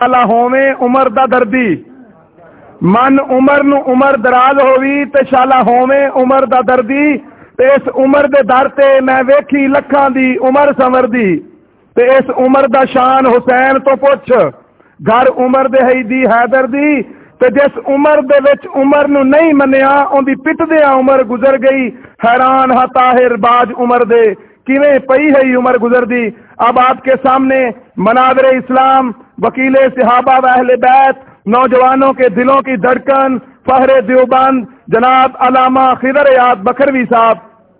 शाला होवे उमर दा दर्दी मन उमर नू उमर दराज होवी ते शाला होवे उमर दा दर्दी ते इस उमर दे दर ते मैं वेखी लखां दी उमर संवरदी ते इस उमर दा शान हुसैन तो पुछ घर उमर दे हैदी हैदर दी ते जिस उमर दे विच उमर नू नहीं मन्निया उंदी पिटदियां उमर गुजर गई हैरान हा ताहिर बाज उमर दे किवें पई है उमर गुजरदी। अब आपके सामने मनाज़िर इस्लाम वकीले सहाबा व अहले बैत नौजवानों के दिलों की धड़कन फहरे देवबंद जनाब अलामा खिदर याद बकरवी साहब।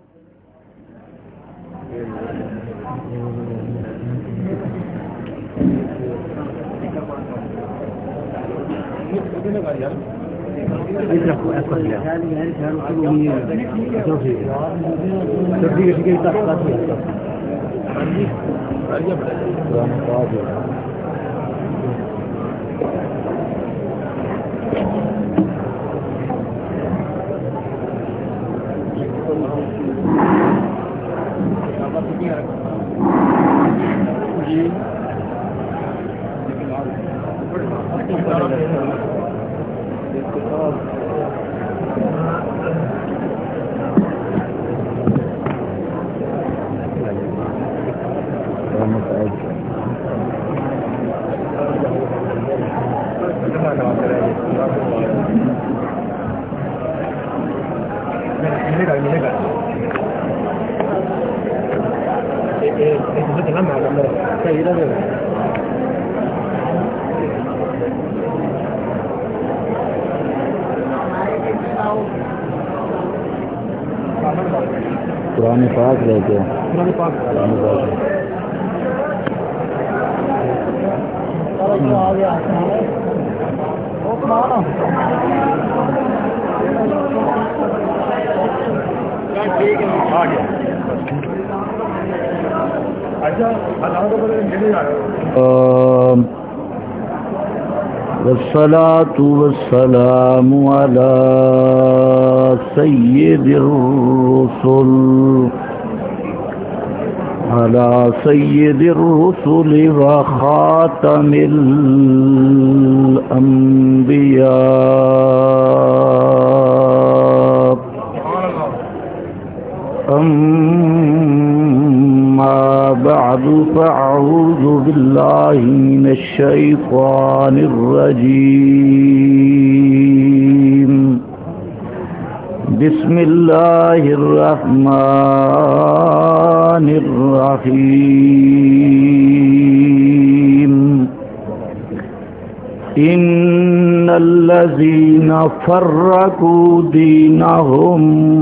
قرآن پاک لے کے والصلاة والسلام على سيد الرسل وخاتم الأنبياء أما بعد فأعوذ بالله من الشيطان الرجيم بسم الله الرحمن الرحيم إن الذين فرقوا دينهم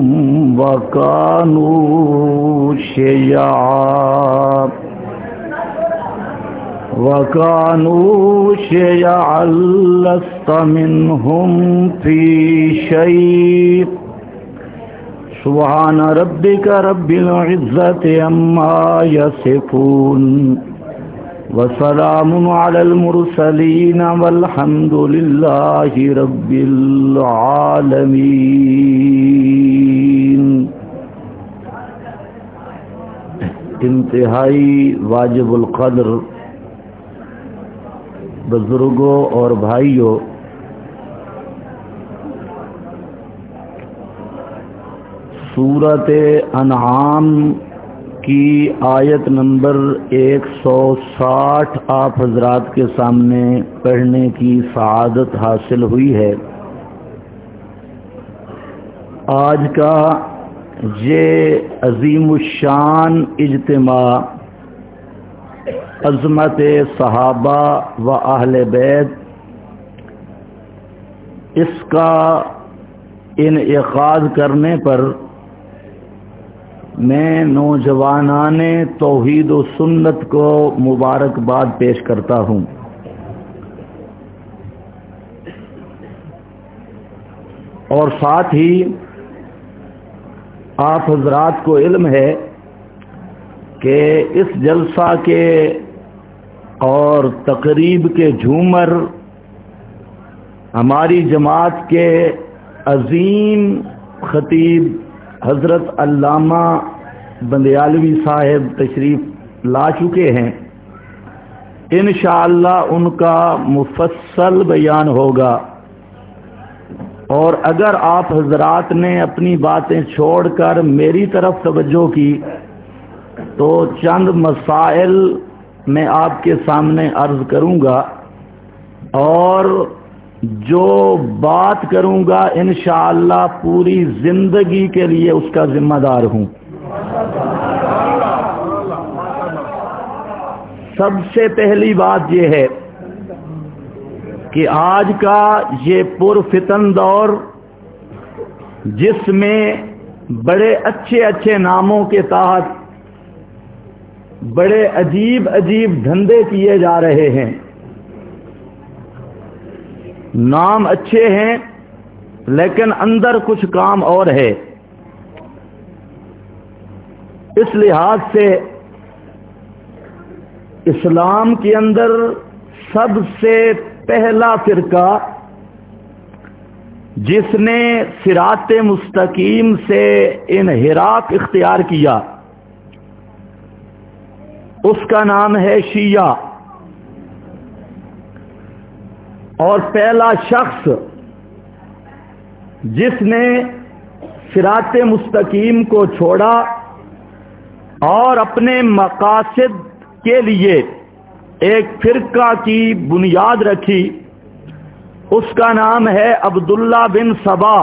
وكانوا شيعا لست منهم في شيء سبحان ربك رب العزة عما يصفون وسلام على المرسلين والحمد لله رب العالمين۔ انتہائی واجب القدر بزرگوں اور بھائیوں، سورۃ انعام کی آیت نمبر 160 آپ حضرات کے سامنے پڑھنے کی سعادت حاصل ہوئی ہے۔ آج کا یہ عظیم الشان اجتماع عظمت صحابہ و اہل بیت، اس کا انعقاد کرنے پر میں نوجوانان توحید و سنت کو مبارکباد پیش کرتا ہوں۔ اور ساتھ ہی آپ حضرات کو علم ہے کہ اس جلسہ کے اور تقریب کے جھومر ہماری جماعت کے عظیم خطیب حضرت علامہ بندیالوی صاحب تشریف لا چکے ہیں۔ انشاءاللہ ان کا مفصل بیان ہوگا، اور اگر آپ حضرات نے اپنی باتیں چھوڑ کر میری طرف توجہ کی تو چند مسائل میں آپ کے سامنے عرض کروں گا، اور جو بات کروں گا انشاءاللہ پوری زندگی کے لیے اس کا ذمہ دار ہوں۔ سب سے پہلی بات یہ ہے کہ آج کا یہ پرفتن دور، جس میں بڑے اچھے اچھے ناموں کے تحت بڑے عجیب عجیب دھندے کیے جا رہے ہیں، نام اچھے ہیں لیکن اندر کچھ کام اور ہے، اس لحاظ سے اسلام کے اندر سب سے پہلا فرقہ جس نے صراط مستقیم سے انحراف اختیار کیا اس کا نام ہے شیعہ، اور پہلا شخص جس نے صراط مستقیم کو چھوڑا اور اپنے مقاصد کے لیے ایک فرقہ کی بنیاد رکھی، اس کا نام ہے عبداللہ بن سبا۔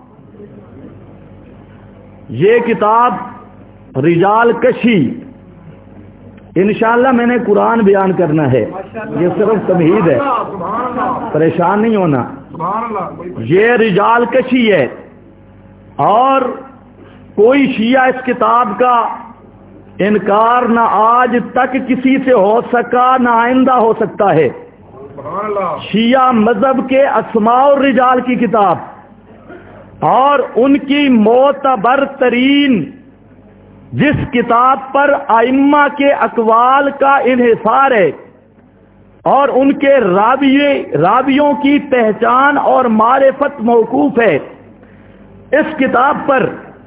یہ کتاب رجال کشی، انشاءاللہ میں نے قرآن بیان کرنا ہے، یہ صرف تمہید ہے، پریشان نہیں ہونا۔ یہ رجال کشی ہے، اور کوئی شیعہ اس کتاب کا انکار نہ آج تک کسی سے ہو سکا نہ آئندہ ہو سکتا ہے۔ شیعہ مذہب کے اسماء الرجال کی کتاب، اور ان کی معتبر ترین جس کتاب پر ائمہ کے اقوال کا انحصار ہے اور ان کے راویوں کی پہچان اور معرفت موقوف ہے، اس کتاب پر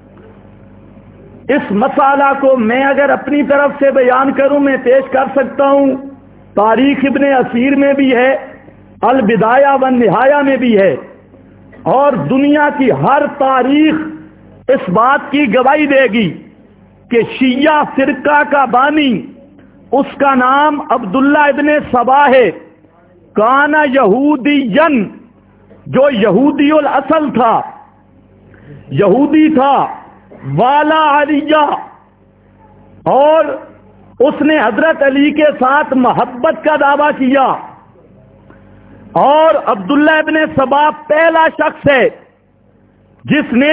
اس مسئلہ کو میں اگر اپنی طرف سے بیان کروں میں پیش کر سکتا ہوں، تاریخ ابن اسیر میں بھی ہے، البدایہ والنہایہ میں بھی ہے، اور دنیا کی ہر تاریخ اس بات کی گواہی دے گی کہ شیعہ فرقہ کا بانی اس کا نام عبداللہ ابن سبا ہے۔ کانا یہودین، جو یہودی الاصل تھا، یہودی تھا، والا علیہ، اور اس نے حضرت علی کے ساتھ محبت کا دعویٰ کیا، اور عبداللہ ابن سبا پہلا شخص ہے جس نے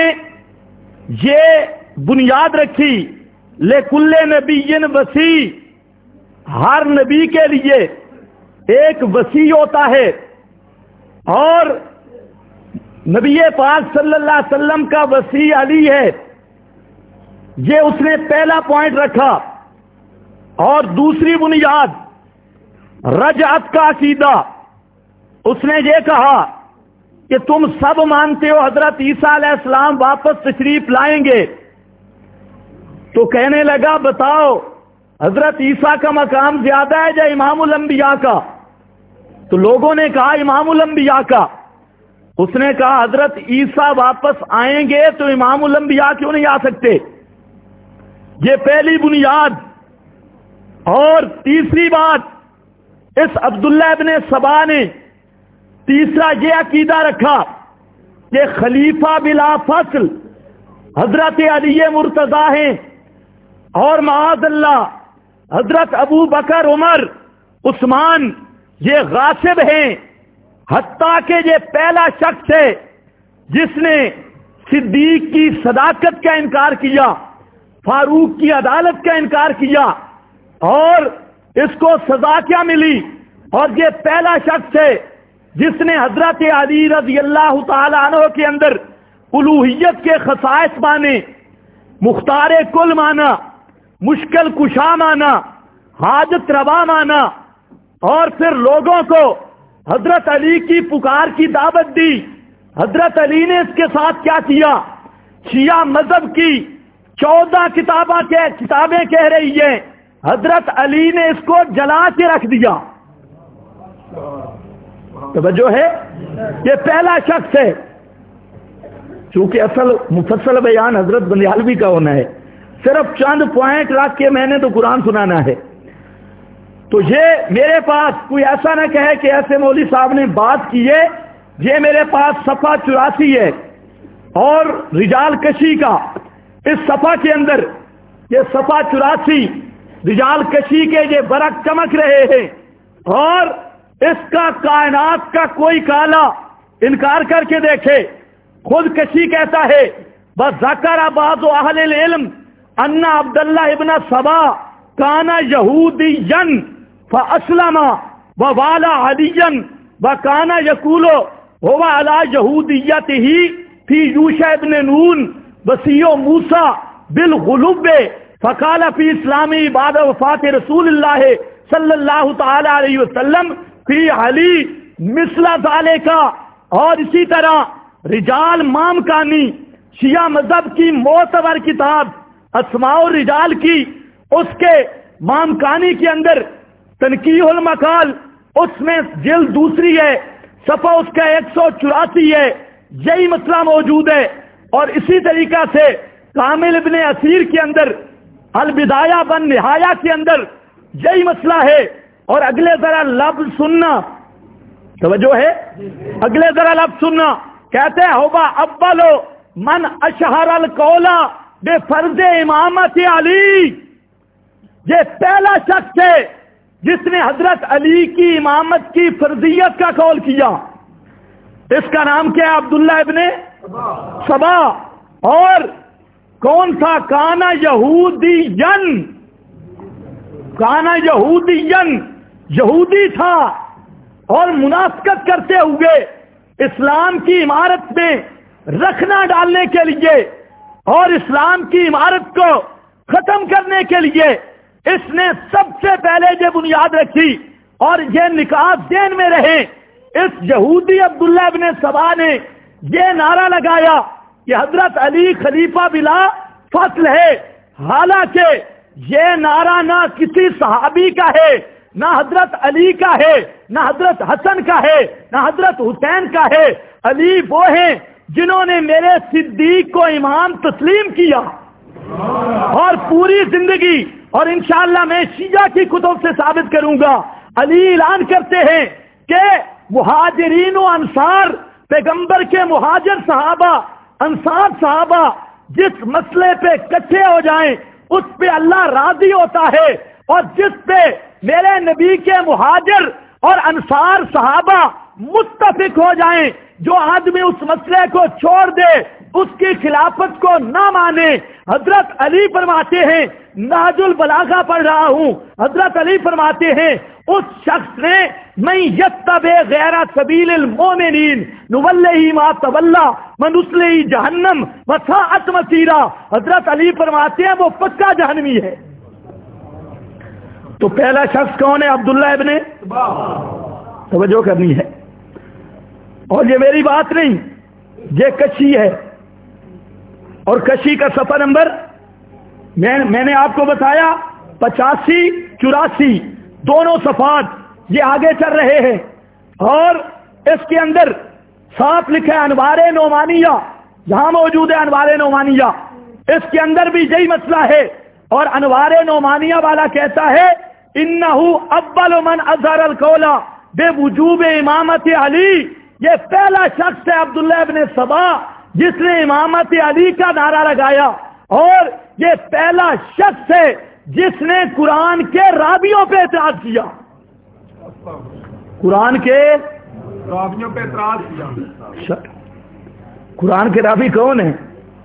یہ بنیاد رکھی لکل نبی وسیع، ہر نبی کے لیے ایک وسیع ہوتا ہے، اور نبی پاک صلی اللہ علیہ وسلم کا وسیع علی ہے، یہ اس نے پہلا پوائنٹ رکھا۔ اور دوسری بنیاد رجعت کا عقیدہ، اس نے یہ کہا کہ تم سب مانتے ہو حضرت عیسیٰ علیہ السلام واپس تشریف لائیں گے، تو کہنے لگا بتاؤ حضرت عیسیٰ کا مقام زیادہ ہے یا امام الانبیاء کا؟ تو لوگوں نے کہا امام الانبیاء کا۔ اس نے کہا حضرت عیسیٰ واپس آئیں گے تو امام الانبیاء کیوں نہیں آ سکتے؟ یہ پہلی بنیاد۔ اور تیسری بات، اس عبداللہ ابن سبا نے تیسرا یہ عقیدہ رکھا کہ خلیفہ بلا فصل حضرت علی مرتضیٰ ہیں، اور معاذ اللہ حضرت ابو بکر، عمر، عثمان یہ غاصب ہیں، حتیٰ کہ یہ پہلا شخص ہے جس نے صدیق کی صداقت کا انکار کیا، فاروق کی عدالت کا انکار کیا، اور اس کو سزا کیا ملی؟ اور یہ پہلا شخص ہے جس نے حضرت علی رضی اللہ تعالی عنہ کے اندر الوہیت کے خصائص مانے، مختار کل مانا، مشکل کشا مانا، حاجت روا مانا، اور پھر لوگوں کو حضرت علی کی پکار کی دعوت دی۔ حضرت علی نے اس کے ساتھ کیا کیا؟ شیعہ مذہب کی 14 کتابیں کہہ رہی ہیں، حضرت علی نے اس کو جلا کے رکھ دیا۔ توجہ ہے؟ یہ پہلا شخص ہے. چونکہ اصل مفصل بیان حضرت بندیالوی کا ہونا ہے، صرف چند پوائنٹ رکھ کے میں نے تو قرآن سنانا ہے. تو یہ میرے پاس کوئی ایسا نہ کہے کہ ایسے مولوی صاحب نے بات کی ہے. یہ میرے پاس صفحہ 84 ہے اور رجال کشی کا اس صفحہ کے اندر یہ صفحہ 84 رجال کشی کے یہ برق چمک رہے ہیں اور اس کا کائنات کا کوئی کالا انکار کر کے دیکھے. خود کشی کہتا ہے بذکر بعض اہل العلم ان عبداللہ ابن سبا کان یہودیا فاسلم ووالا علیا وکان یقول هو علی یہودیتہ فی یوشع ابن نون وسیع موسیٰ بالغلب فقال فی اسلامی بعد وفات رسول اللہ صلی اللہ تعالی علیہ وسلم فی علی مثل ذالک. اور اسی طرح رجال مامکانی شیعہ مذہب کی معتبر کتاب اسماء الرجال کی اس کے مامکانی کے اندر تنقیح المقال اس میں جلد دوسری ہے، صفحہ اس کا 184 ہے. یہی مسئلہ موجود ہے. اور اسی طریقہ سے کامل ابن اسیر کے اندر البدایہ ون نہایہ کے اندر یہی مسئلہ ہے. اور اگلے ذرا لفظ سننا، توجہ ہے، اگلے ذرا لفظ سننا. کہتے ہیں ہوبا اولو من اشہر القول بے فرض امامت علی. یہ پہلا شخص ہے جس نے حضرت علی کی امامت کی فرضیت کا قول کیا. اس کا نام کیا ہے؟ عبداللہ ابن سبا. اور کون تھا؟ کانا یہودین، کانا یہودین، یہودی تھا. اور منافقت کرتے ہوئے اسلام کی عمارت میں رکھنا ڈالنے کے لیے اور اسلام کی عمارت کو ختم کرنے کے لیے اس نے سب سے پہلے یہ بنیاد رکھی اور یہ نکات دین میں رہے. اس یہودی عبداللہ ابن سبا نے یہ نعرہ لگایا کہ حضرت علی خلیفہ بلا فصل ہے. حالانکہ یہ نعرہ نہ کسی صحابی کا ہے، نہ حضرت علی کا ہے، نہ حضرت حسن کا ہے، نہ حضرت حسین کا ہے. علی وہ ہیں جنہوں نے میرے صدیق کو امام تسلیم کیا اور پوری زندگی، اور انشاءاللہ میں شیعہ کی کتب سے ثابت کروں گا، علی اعلان کرتے ہیں کہ مہاجرین و انصار، پیغمبر کے مہاجر صحابہ، انصار صحابہ جس مسئلے پہ کٹھے ہو جائیں اس پہ اللہ راضی ہوتا ہے، اور جس پہ میرے نبی کے مہاجر اور انصار صحابہ متفق ہو جائیں، جو آدمی اس مسئلے کو چھوڑ دے، اس کی خلافت کو نہ مانے. حضرت علی فرماتے ہیں، نہج البلاغہ پڑھ رہا ہوں، حضرت علی فرماتے ہیں اس شخص نے من یتبع غیر سبیل المؤمنین نولہ ما تولی ونصلہ جہنم وساءت مصیرا. حضرت علی فرماتے ہیں وہ پکا جہنمی ہے. تو پہلا شخص کون ہے؟ عبداللہ ابن، توجہ کرنی ہے. اور یہ میری بات نہیں، یہ کشی ہے. اور کشی کا صفحہ نمبر میں نے آپ کو بتایا 85 84 دونوں صفحات یہ آگے چل رہے ہیں. اور اس کے اندر صاف لکھا ہے انوار نعمانیہ، یہاں موجود ہے انوار نعمانیہ، اس کے اندر بھی یہی مسئلہ ہے. اور انوار نعمانیہ والا کہتا ہے انہو اول من اظہر القول بے وجوب امامت علی. یہ پہلا شخص ہے عبداللہ ابن سبا جس نے امامت علی کا نعرہ لگایا، اور یہ پہلا شخص ہے جس نے قرآن کے راویوں پہ اعتراض کیا. قرآن کے راویوں پہ اعتراض کیا. قرآن کے راوی کون ہیں؟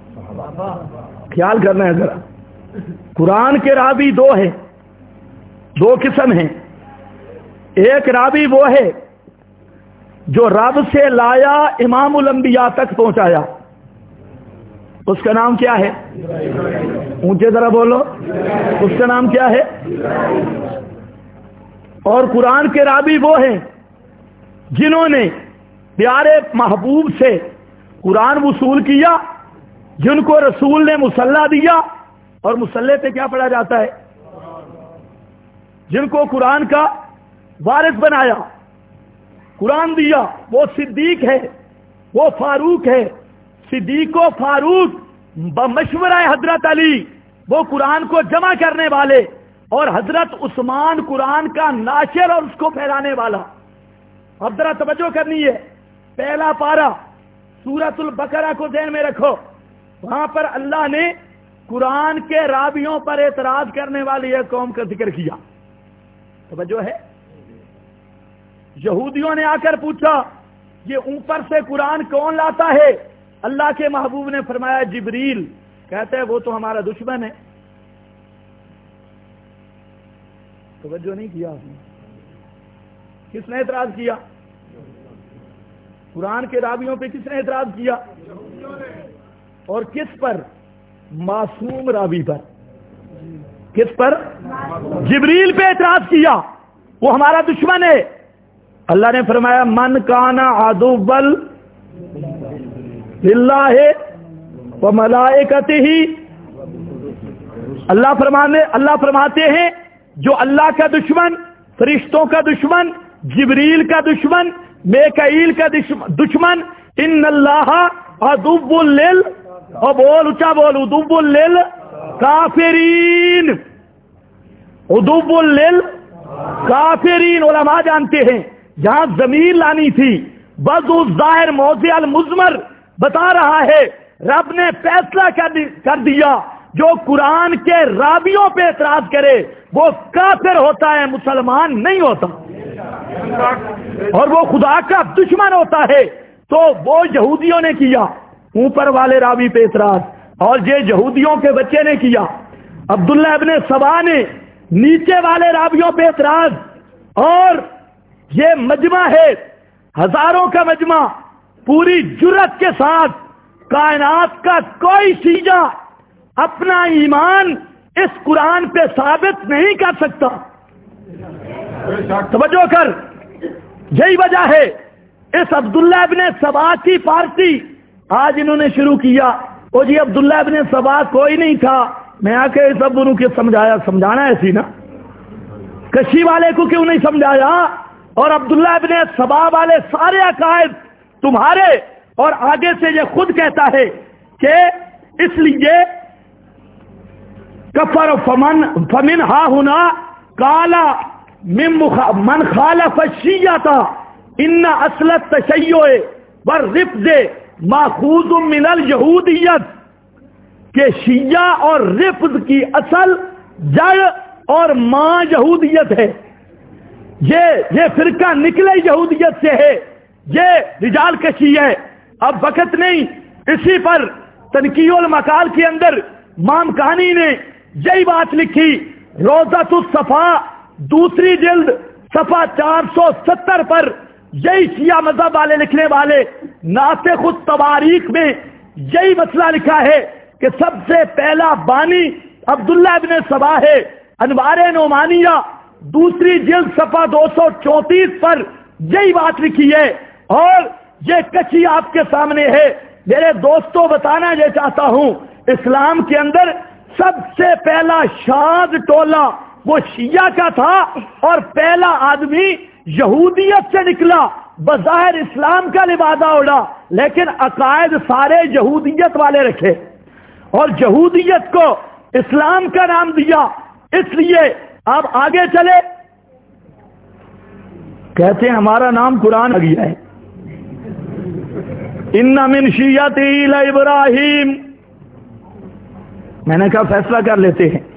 خیال کرنا ہے ذرا. قرآن کے راوی دو ہیں، دو قسم ہیں. ایک راوی وہ ہے جو رب سے لایا امام الانبیاء تک پہنچایا، اس کا نام کیا ہے؟ اونچے ذرا بولو، اس کا نام کیا ہے؟ اور قرآن کے راوی وہ ہیں جنہوں نے پیارے محبوب سے قرآن وصول کیا، جن کو رسول نے مصلی دیا، اور مصلی پہ کیا پڑھا جاتا ہے؟ جن کو قرآن کا وارث بنایا. قرآن دیا، وہ صدیق ہے، وہ فاروق ہے، صدیق و فاروق بمشورہ حضرت علی وہ قرآن کو جمع کرنے والے، اور حضرت عثمان قرآن کا ناشر اور اس کو پھیلانے والا۔ اب ذرا توجہ کرنی ہے، پہلا پارہ سورۃ البقرہ کو ذہن میں رکھو، وہاں پر اللہ نے قرآن کے راویوں پر اعتراض کرنے والی ایک قوم کا ذکر کیا۔ توجہ ہے؟ یہودیوں نے آ کر پوچھا یہ اوپر سے قرآن کون لاتا ہے؟ اللہ کے محبوب نے فرمایا جبریل۔ کہتے ہیں وہ تو ہمارا دشمن ہے۔ توجہ نہیں کیا آپ نے؟ کس نے اعتراض کیا؟ قرآن کے راویوں پہ کس نے اعتراض کیا؟ اور کس پر؟ معصوم راوی پر۔ کس پر؟ جبریل پہ اعتراض کیا، وہ ہمارا دشمن ہے۔ اللہ نے فرمایا من کان عدوا للہ وملائکتہ، اللہ فرماتے ہیں جو اللہ کا دشمن، فرشتوں کا دشمن، جبریل کا دشمن، میکائیل کا دشمن، ان اللہ عدو لل، اور بول اونچا بول، عدو لل کافرین، عدو لل کافرین۔ علماء جانتے ہیں جہاں ضمیر لانی تھی بس الظاہر موضع المضمر بتا رہا ہے، رب نے فیصلہ کر دیا جو قرآن کے راویوں پہ اعتراض کرے وہ کافر ہوتا ہے، مسلمان نہیں ہوتا، اور وہ خدا کا دشمن ہوتا ہے۔ تو وہ یہودیوں نے کیا اوپر والے راوی پہ اعتراض، اور یہ یہودیوں کے بچے نے کیا عبداللہ ابن سبا نے نیچے والے راویوں پہ اعتراض۔ اور یہ مجمع ہے، ہزاروں کا مجمع، پوری جرت کے ساتھ کائنات کا کوئی شیعہ اپنا ایمان اس قرآن پہ ثابت نہیں کر سکتا۔ توجہ کر، یہی وجہ ہے اس عبداللہ ابن سبا کی پارٹی آج انہوں نے شروع کیا، وہ جی عبداللہ ابن سبا کوئی نہیں تھا، میں آ کے سب انہوں کو سمجھانا ایسی نا، کشی والے کو کیوں نہیں سمجھایا؟ اور عبداللہ ابن سبا والے سارے عقائد تمہارے، اور آگے سے یہ خود کہتا ہے کہ اس لیے کفر فمن ہا ہونا کالا من خالف الشیعہ ان اصل التشیع والرفض ماخوذ من الیہودیت، کہ شیعہ اور رفض کی اصل جڑ اور ماں یہودیت ہے، یہ فرقہ نکلے یہودیت سے ہے، یہ رجال کشی ہے۔ اب وقت نہیں، اسی پر تنقیح المقال کے اندر امام کہانی نے یہی بات لکھی، روضۃ الصفا دوسری جلد صفحہ 470 پر یہی شیعہ مذہب والے لکھنے والے ناسخ التواریخ میں یہی مسئلہ لکھا ہے کہ سب سے پہلا بانی عبداللہ ابن سبا ہے۔ انوار نعمانیہ دوسری جلد صفحہ 234 پر یہی بات لکھی ہے، اور یہ کچی آپ کے سامنے ہے۔ میرے دوستوں بتانا یہ چاہتا ہوں، اسلام کے اندر سب سے پہلا شاذ ٹولہ وہ شیعہ کا تھا، اور پہلا آدمی یہودیت سے نکلا، بظاہر اسلام کا لبادہ اڑا لیکن عقائد سارے یہودیت والے رکھے، اور یہودیت کو اسلام کا نام دیا۔ اس لیے آپ آگے چلے، کہتے ہیں ہمارا نام قرآن آ گیا ہے، ان من شیعتی لابراہیم۔ میں نے کہا فیصلہ کر لیتے ہیں،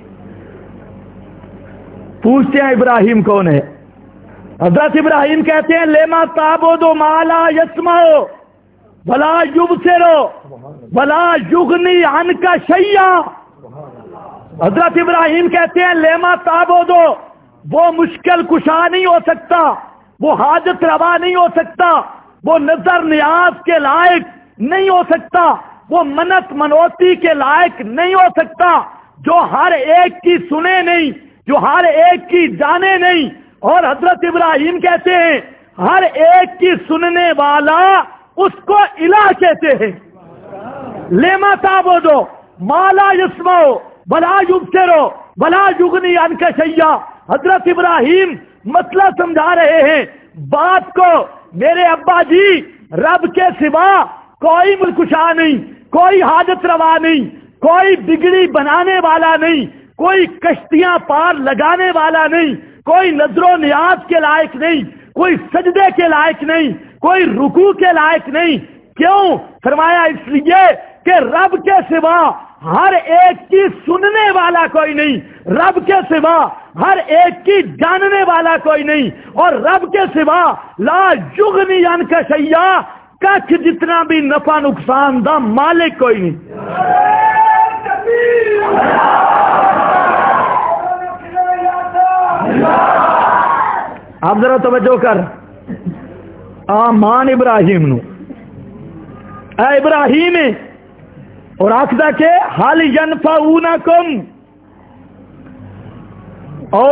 پوچھتے ہیں ابراہیم کون ہے؟ حضرت ابراہیم کہتے ہیں لما تعبد ما لا یسمع ولا یبصر ولا یغنی عنک شیئا۔ حضرت ابراہیم کہتے ہیں لیما تعبد، وہ مشکل کشا نہیں ہو سکتا، وہ حاجت روا نہیں ہو سکتا، وہ نظر نیاز کے لائق نہیں ہو سکتا، وہ منت منوتی کے لائق نہیں ہو سکتا، جو ہر ایک کی سنے نہیں، جو ہر ایک کی جانے نہیں۔ اور حضرت ابراہیم کہتے ہیں ہر ایک کی سننے والا اس کو الہ کہتے ہیں۔ لیما تعبد ما لا یسمع ولا یبصر ولا یغنی عنک شیئا۔ حضرت ابراہیم مسئلہ سمجھا رہے ہیں، بات کو میرے ابا جی رب کے سوا کوئی ملکشا نہیں، کوئی حاجت روا نہیں، کوئی بگڑی بنانے والا نہیں، کوئی کشتیاں پار لگانے والا نہیں، کوئی نظر و نیاز کے لائق نہیں، کوئی سجدے کے لائق نہیں، کوئی رکوع کے لائق نہیں۔ کیوں؟ فرمایا اس لیے کہ رب کے سوا ہر ایک کی سننے والا کوئی نہیں، رب کے سوا ہر ایک کی جاننے والا کوئی نہیں، اور رب کے سوا لا یغنی عنک شیئا، کچھ جتنا بھی نفع نقصان دا مالک کوئی نہیں۔ آپ ذرا توجہ کر، آمان ابراہیم نو اے ابراہیم اور آخدا کہ حل ینفعونکم او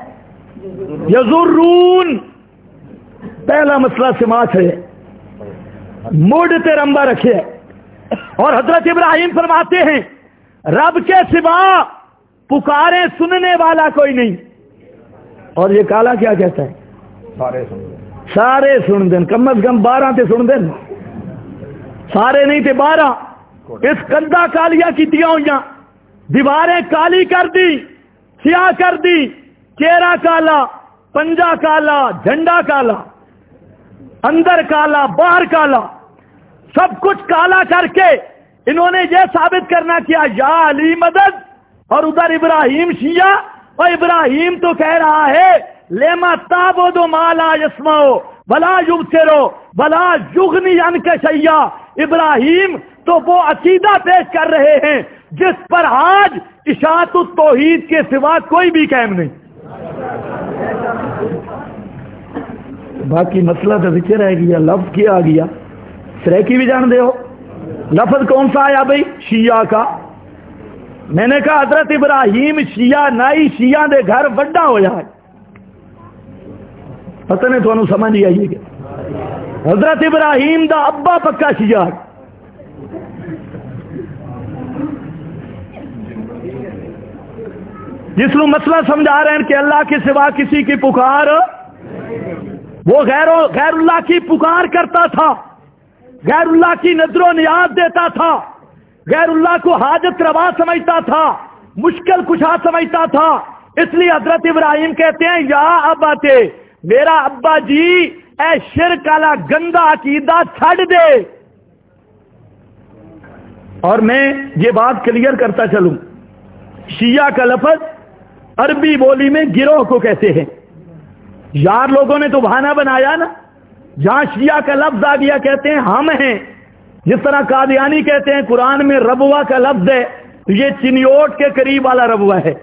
یضرون، پہلا مسئلہ سماعت ہے، موڈ تے رمبا رکھے، اور حضرت ابراہیم فرماتے ہیں رب کے سوا پکارے سننے والا کوئی نہیں۔ اور یہ کالا کیا کہتا ہے؟ سارے سن دیں، کم از کم 12 تے سن دیں، سارے نہیں تے 12۔ اس کندا کالیاں کیتیاں ہوئیاں، دیواریں کالی کر دی، سیاہ کر دی، چہرہ کالا، پنجا کالا، جھنڈا کالا، اندر کالا، باہر کالا، سب کچھ کالا کر کے انہوں نے یہ ثابت کرنا کیا یا علی مدد، اور ادھر ابراہیم شیعہ، اور ابراہیم تو کہہ رہا ہے لیما تعبدوا ما لا یسمع ولا یبصر ولا یغنی عنک شیئا۔ ابراہیم تو وہ عقیدہ پیش کر رہے ہیں جس پر آج اشاعت التوحید کے سوا کوئی بھی قائم نہیں۔ باقی مسئلہ تو ذکر رہ گیا، لفظ کیا آ گیا، سریکی بھی جان دے ہو، لفظ کون سا آیا بھائی؟ شیعہ کا۔ میں نے کہا حضرت ابراہیم شیعہ نائی، شیعہ دے گھر وڈا ہو جائے، پتہ نہیں تو سمجھ نہیں آئیے کہ حضرت ابراہیم دا ابا پکا شیعہ، جس لوگ مسئلہ سمجھا رہے ہیں کہ اللہ کے سوا کسی کی پکار، وہ غیر اللہ کی پکار کرتا تھا، غیر اللہ کی نظر و نیاز دیتا تھا، غیر اللہ کو حاجت روا سمجھتا تھا، مشکل کشا سمجھتا تھا۔ اس لیے حضرت ابراہیم کہتے ہیں یا اباتے، میرا ابا جی اے شرک والا گندا عقیدہ چھڑ دے۔ اور میں یہ بات کلیئر کرتا چلوں، شیعہ کا لفظ عربی بولی میں گروہ کو کہتے ہیں۔ یار لوگوں نے تو بہانہ بنایا نا، جہاں شیعہ کا لفظ آ گیا کہتے ہیں ہم ہیں، جس طرح قادیانی کہتے ہیں قرآن میں ربوہ کا لفظ ہے تو یہ چنیوٹ کے قریب والا ربوہ ہے،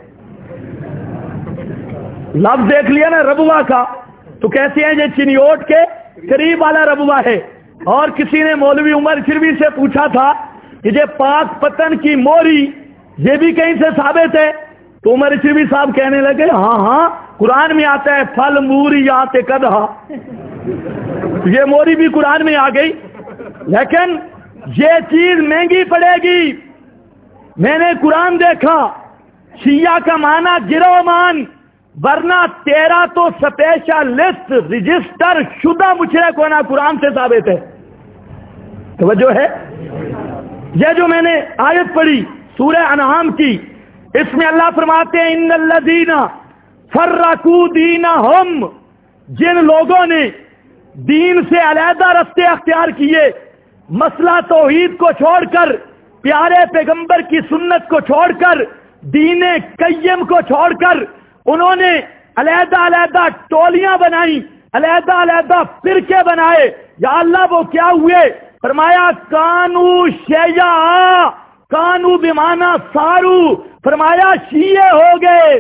لفظ دیکھ لیا نا ربوہ کا تو کہتے ہیں یہ چنیوٹ کے قریب والا ربوہ ہے۔ اور کسی نے مولوی عمر شروی سے پوچھا تھا کہ یہ پاک پتن کی موری یہ بھی کہیں سے ثابت ہے؟ تو عمر شروی صاحب کہنے لگے ہاں ہاں قرآن میں آتا ہے پھل موریات قدحا، یہ موری بھی قرآن میں آ گئی، لیکن یہ چیز مہنگی پڑے گی۔ میں نے قرآن دیکھا، شیعہ کا معنی گروہ مان، ورنہ تیرا تو سپیشلسٹ رجسٹر شدہ مشرک ہونا قرآن سے ثابت ہے۔ توجہ ہے؟ یہ جو میں نے آیت پڑھی سورہ انعام کی، اس میں اللہ فرماتے ہیں ان الذین فرقوا دینہم، جن لوگوں نے دین سے علیحدہ رستے اختیار کیے، مسئلہ توحید کو چھوڑ کر، پیارے پیغمبر کی سنت کو چھوڑ کر، دین قیم کو چھوڑ کر انہوں نے علیحدہ علیحدہ ٹولیاں بنائی، علیحدہ علیحدہ فرقے بنائے، یا اللہ وہ کیا ہوئے؟ فرمایا کانو شیعہ، کانو بمعنی سارو، فرمایا شیعہ ہو گئے۔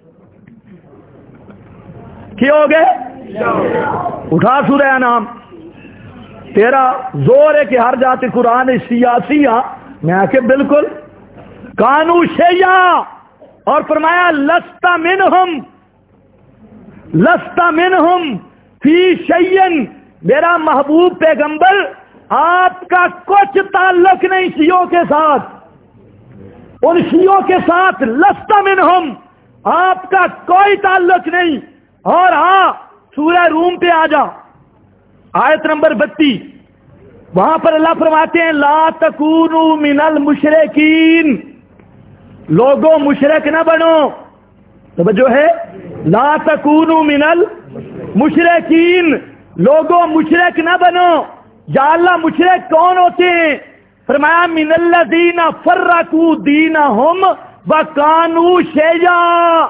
کیا ہو گئے؟ اٹھا سورہ انعام، تیرا زور ہے کہ ہر جاتے قرآن سیاسی، میں آ کے بالکل کانو شیعہ، اور فرمایا لست منہم، لست منہم فی شیئن، میرا محبوب پیغمبر آپ کا کچھ تعلق نہیں شیعوں کے ساتھ، ان شیعوں کے ساتھ لست منہم، آپ کا کوئی تعلق نہیں۔ اور ہاں سورہ روم پہ آ جا، آیت نمبر 32 وہاں پر اللہ فرماتے ہیں لا تکونوا من المشرکین، لوگوں مشرک نہ بنو. توجہ ہے، لا تکونوا من المشرکین، لوگوں مشرک نہ بنو. یا اللہ مشرک کون ہوتے ہیں؟ فرمایا من الذین فرقوا دینہم وکانوا شیعا،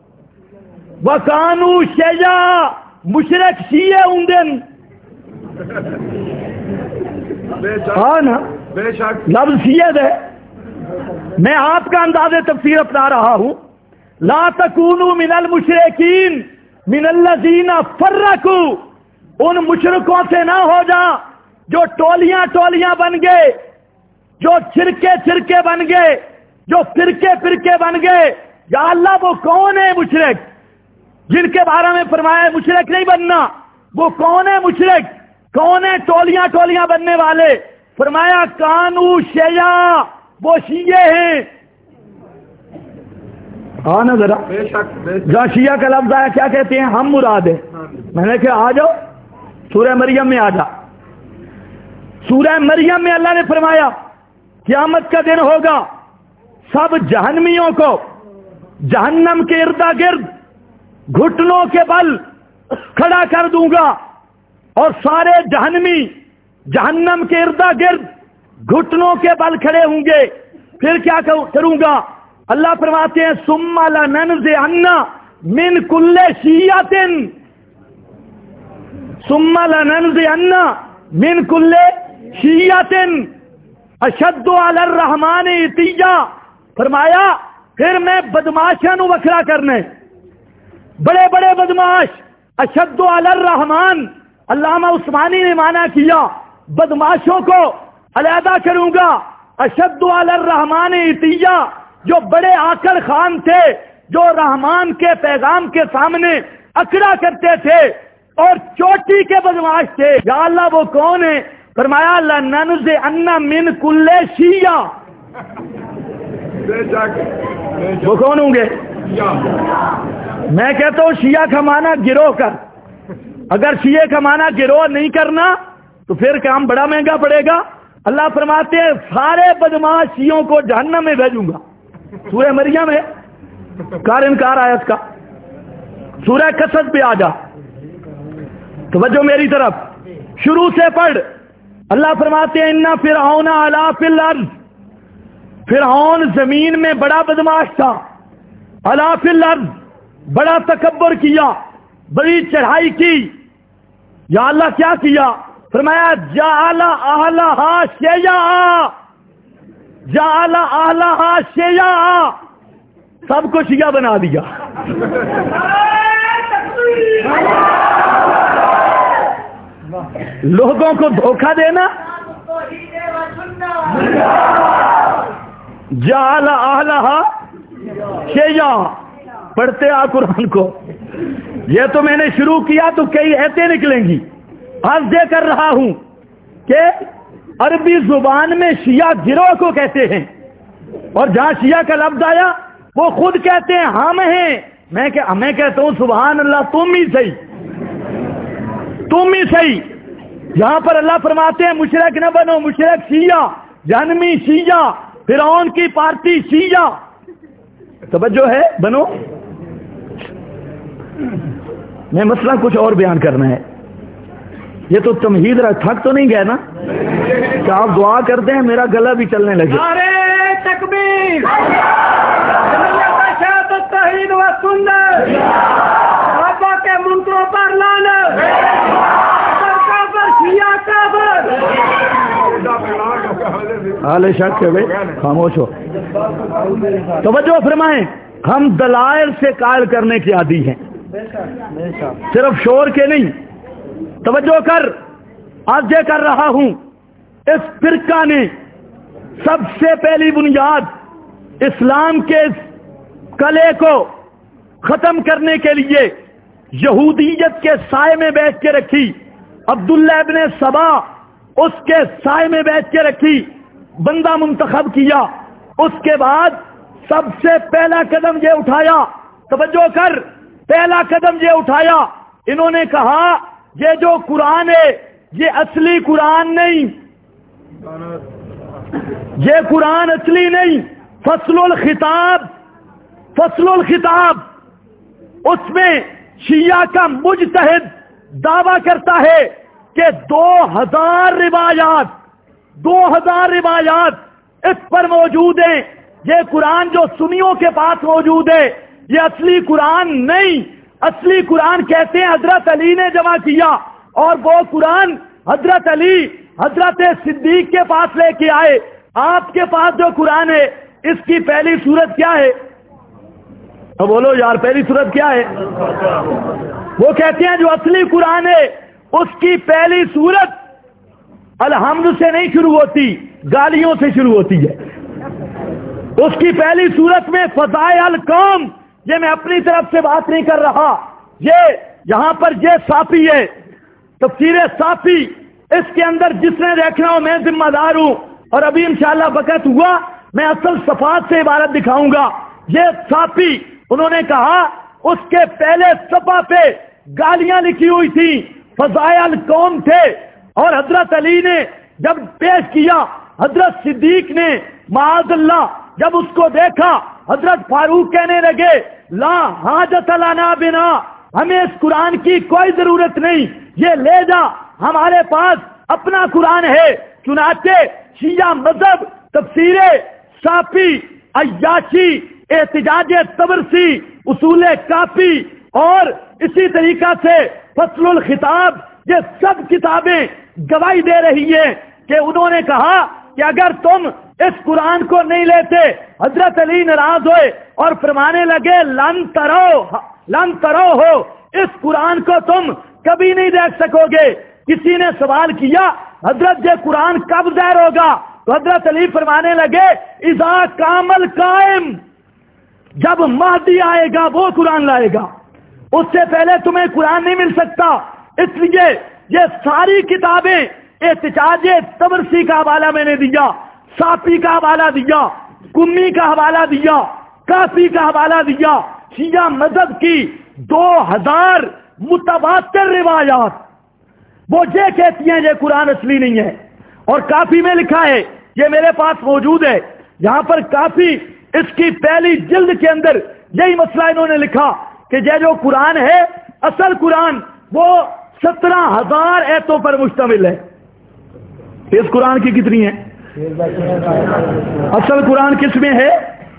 وکانوا شیعا، مشرک شیعہ ہوندن. ہاں نا، لفظ شیعہ ہے. میں آپ کا انداز تفسیر اپنا رہا ہوں. لا تکونوا من المشرکین من الذین فرقوا، ان مشرکوں سے نہ ہو جا جو ٹولیاں ٹولیاں بن گئے، جو چھرکے چھرکے بن گئے، جو فرقے فرقے بن گئے. یا اللہ وہ کون ہے مشرک جن کے بارے میں فرمایا مشرک نہیں بننا؟ وہ کون ہے مشرک؟ کون ہے ٹولیاں ٹولیاں بننے والے؟ فرمایا کانو شیعہ، وہ شیعہ ہیں. ہاں نا ذرا، جہاں شیعہ کا لفظ آیا کیا کہتے ہیں؟ ہم مراد ہے. میں نے کہا آ جاؤ سورہ مریم میں آ جا. سورہ مریم میں اللہ نے فرمایا قیامت کا دن ہوگا، سب جہنمیوں کو جہنم کے اردا گرد گھٹنوں کے بل کھڑا کر دوں گا، اور سارے جہنمی جہنم کے اردا گرد گھٹنوں کے بل کھڑے ہوں گے. پھر کیا کروں گا؟ اللہ فرماتے ہیں ثم لننزعن من کل شیعۃ، ثم لننزعن من کل شیعۃ اشد علی الرحمن عتیا. فرمایا پھر میں بدماشاں نو وکھرا کرنے، بڑے بڑے بدماش اشد علی الرحمن. علامہ عثمانی نے مانا کیا بدماشوں کو علیحدہ کروں گا. اشد علی الرحمن عتیا، جو بڑے آکڑ خان تھے، جو رحمان کے پیغام کے سامنے اکڑا کرتے تھے اور چوٹی کے بدماش تھے. یا اللہ وہ کون ہے؟ فرمایا لننزعن من کل شیعہ. وہ کون ہوں گے؟ میں کہتا ہوں شیعہ کا معنی گروہ کر. اگر شیعہ کا معنی گروہ نہیں کرنا تو پھر کام بڑا مہنگا پڑے گا. اللہ فرماتے ہیں سارے بدماش شیعوں کو جہنم میں بھیجوں گا. سورہ مریم ہے، کار انکار آیت کا. سورہ قصص پہ آ جا، توجہ میری طرف، شروع سے پڑھ. اللہ فرماتے ہیں ان فرعون علا فی الارض، فرعون زمین میں بڑا بدماش تھا. علا فی الارض، بڑا تکبر کیا، بڑی چڑھائی کی. یا اللہ کیا کیا؟ فرمایا جعل اہلہا شیعا، جعل اہلہا شیعا، سب کو شیعہ بنا دیا. لوگوں کو دھوکہ دینا. جعل اہلہا شیعا، پڑھتے آ قرآن کو. یہ تو میں نے شروع کیا تو کئی ایتیں نکلیں گی. عرض یہ کر رہا ہوں کہ عربی زبان میں شیعہ گروہ کو کہتے ہیں، اور جہاں شیعہ کا لفظ آیا وہ خود کہتے ہیں ہم ہیں. میں کہتا ہوں سبحان اللہ، تم ہی صحیح، تم ہی صحیح. یہاں پر اللہ فرماتے ہیں مشرک نہ بنو، مشرک شیعہ، جہنمی شیعہ، فرعون کی پارٹی شیعہ. توجہ ہے بنو. میں مسئلہ کچھ اور بیان کرنا ہے. یہ تو تمہید رہا، تھک تو نہیں گئے نا کہ آپ دعا کرتے ہیں میرا گلا بھی چلنے لگے. نعرہ تکبیر، شہادت توحید و سنت، صحابہ کے منکروں پر لعنت، کافر شیعہ کافر. حال شک ہے بھائی، خاموش ہو. توجہ فرمائیں، ہم دلائل سے قائل کرنے کے عادی ہیں، صرف شور کے نہیں. توجہ کر، آج یہ کر رہا ہوں. اس فرقہ نے سب سے پہلی بنیاد اسلام کے کلے کو ختم کرنے کے لیے یہودیت کے سائے میں بیٹھ کے رکھی. عبداللہ ابن سبا اس کے سائے میں بیٹھ کے رکھی، بندہ منتخب کیا. اس کے بعد سب سے پہلا قدم یہ اٹھایا، توجہ کر، پہلا قدم یہ اٹھایا، انہوں نے کہا یہ جو قرآن ہے یہ اصلی قرآن نہیں، یہ قرآن اصلی نہیں۔ فصل الخطاب اس میں شیعہ کا مجتہد دعویٰ کرتا ہے کہ 2000 روایات اس پر موجود ہیں۔ یہ قرآن جو سنیوں کے پاس موجود ہے یہ اصلی قرآن نہیں۔ اصلی قرآن کہتے ہیں حضرت علی نے جمع کیا، اور وہ قرآن حضرت علی حضرت صدیق کے پاس لے کے آئے۔ آپ کے پاس جو قرآن ہے اس کی پہلی صورت کیا ہے؟ بولو یار، پہلی صورت کیا ہے؟ وہ کہتے ہیں جو اصلی قرآن ہے اس کی پہلی صورت الحمد سے نہیں شروع ہوتی، گالیوں سے شروع ہوتی ہے۔ اس کی پہلی صورت میں فضائل القوم، یہ میں اپنی طرف سے بات نہیں کر رہا، یہ یہاں پر یہ صافی ہے، تفسیر صافی، اس کے اندر جس نے دیکھنا ہو میں ذمہ دار ہوں، اور ابھی انشاءاللہ وقت ہوا میں اصل صفحات سے عبارت دکھاؤں گا۔ یہ صافی انہوں نے کہا اس کے پہلے صفحہ پہ گالیاں لکھی ہوئی تھی، فضائل قوم تھے، اور حضرت علی نے جب پیش کیا، حضرت صدیق نے معاذ اللہ جب اس کو دیکھا، حضرت فاروق کہنے لگے لا حاجت لنا بنا، ہمیں اس قرآن کی کوئی ضرورت نہیں، یہ لے جا، ہمارے پاس اپنا قرآن ہے۔ چنانچہ شیعہ مذہب تفسیر صافی، عیاشی، احتجاج طبرسی، اصول کافی، اور اسی طریقہ سے فصل الخطاب، یہ سب کتابیں گواہی دے رہی ہیں کہ انہوں نے کہا کہ اگر تم اس قرآن کو نہیں لیتے، حضرت علی ناراض ہوئے اور فرمانے لگے لن ترو ہو، اس قرآن کو تم کبھی نہیں دیکھ سکو گے۔ کسی نے سوال کیا حضرت یہ قرآن کب ظاہر ہوگا؟ تو حضرت علی فرمانے لگے اذا کامل قائم، جب مہدی آئے گا وہ قرآن لائے گا، اس سے پہلے تمہیں قرآن نہیں مل سکتا۔ اس لیے یہ ساری کتابیں، احتجاج طبرسی کا حوالہ میں نے دیا، صافی کا حوالہ دیا، کمی کا حوالہ دیا، کافی کا حوالہ دیا، شیعہ مذہب کی 2000 متواتر روایات وہ یہ کہتی ہیں یہ قرآن اصلی نہیں ہے۔ اور کافی میں لکھا ہے، یہ میرے پاس موجود ہے، یہاں پر کافی اس کی پہلی جلد کے اندر یہی مسئلہ انہوں نے لکھا کہ یہ جو قرآن ہے اصل قرآن وہ 17,000 ایتوں پر مشتمل ہے۔ اس قرآن کی کتنی ہیں؟ اصل قرآن کس میں ہے؟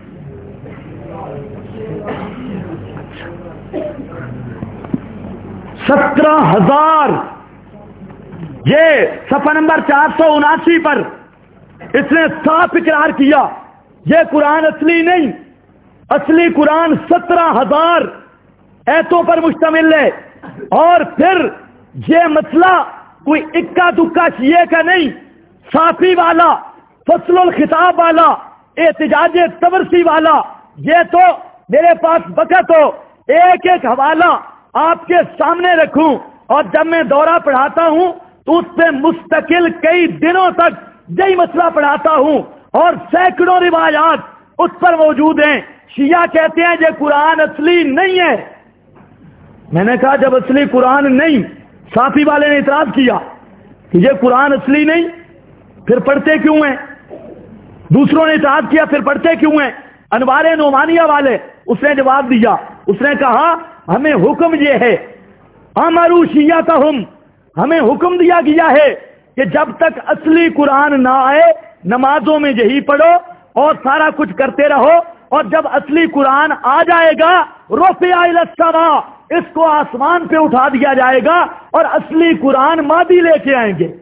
17,000۔ یہ صفحہ نمبر 479 پر اس نے صاف اقرار کیا یہ قرآن اصلی نہیں، اصلی قرآن 17,000 ایتوں پر مشتمل ہے۔ اور پھر یہ مسئلہ کوئی اکا دکا شیعہ کا نہیں، صافی والا، فصل الخطاب والا، احتجاج طبرسی والا، یہ تو میرے پاس وقت ہو ایک ایک حوالہ آپ کے سامنے رکھوں، اور جب میں دورہ پڑھاتا ہوں تو اس پہ مستقل کئی دنوں تک یہی مسئلہ پڑھاتا ہوں، اور سینکڑوں روایات اس پر موجود ہیں۔ شیعہ کہتے ہیں یہ قرآن اصلی نہیں ہے۔ میں نے کہا جب اصلی قرآن نہیں، صافی والے نے اعتراض کیا کہ یہ قرآن اصلی نہیں، پھر پڑھتے کیوں ہیں؟ دوسروں نے اعتراض کیا پھر پڑھتے کیوں ہیں؟ انوار نعمانیہ والے، اس نے جواب دیا، اس نے کہا ہمیں حکم یہ ہے، امروا شیعتہم، ہمیں حکم دیا گیا ہے کہ جب تک اصلی قرآن نہ آئے نمازوں میں یہی پڑھو اور سارا کچھ کرتے رہو، اور جب اصلی قرآن آ جائے گا رفع الی السماء، اس کو آسمان پہ اٹھا دیا جائے گا اور اصلی قرآن مادی لے کے آئیں گے۔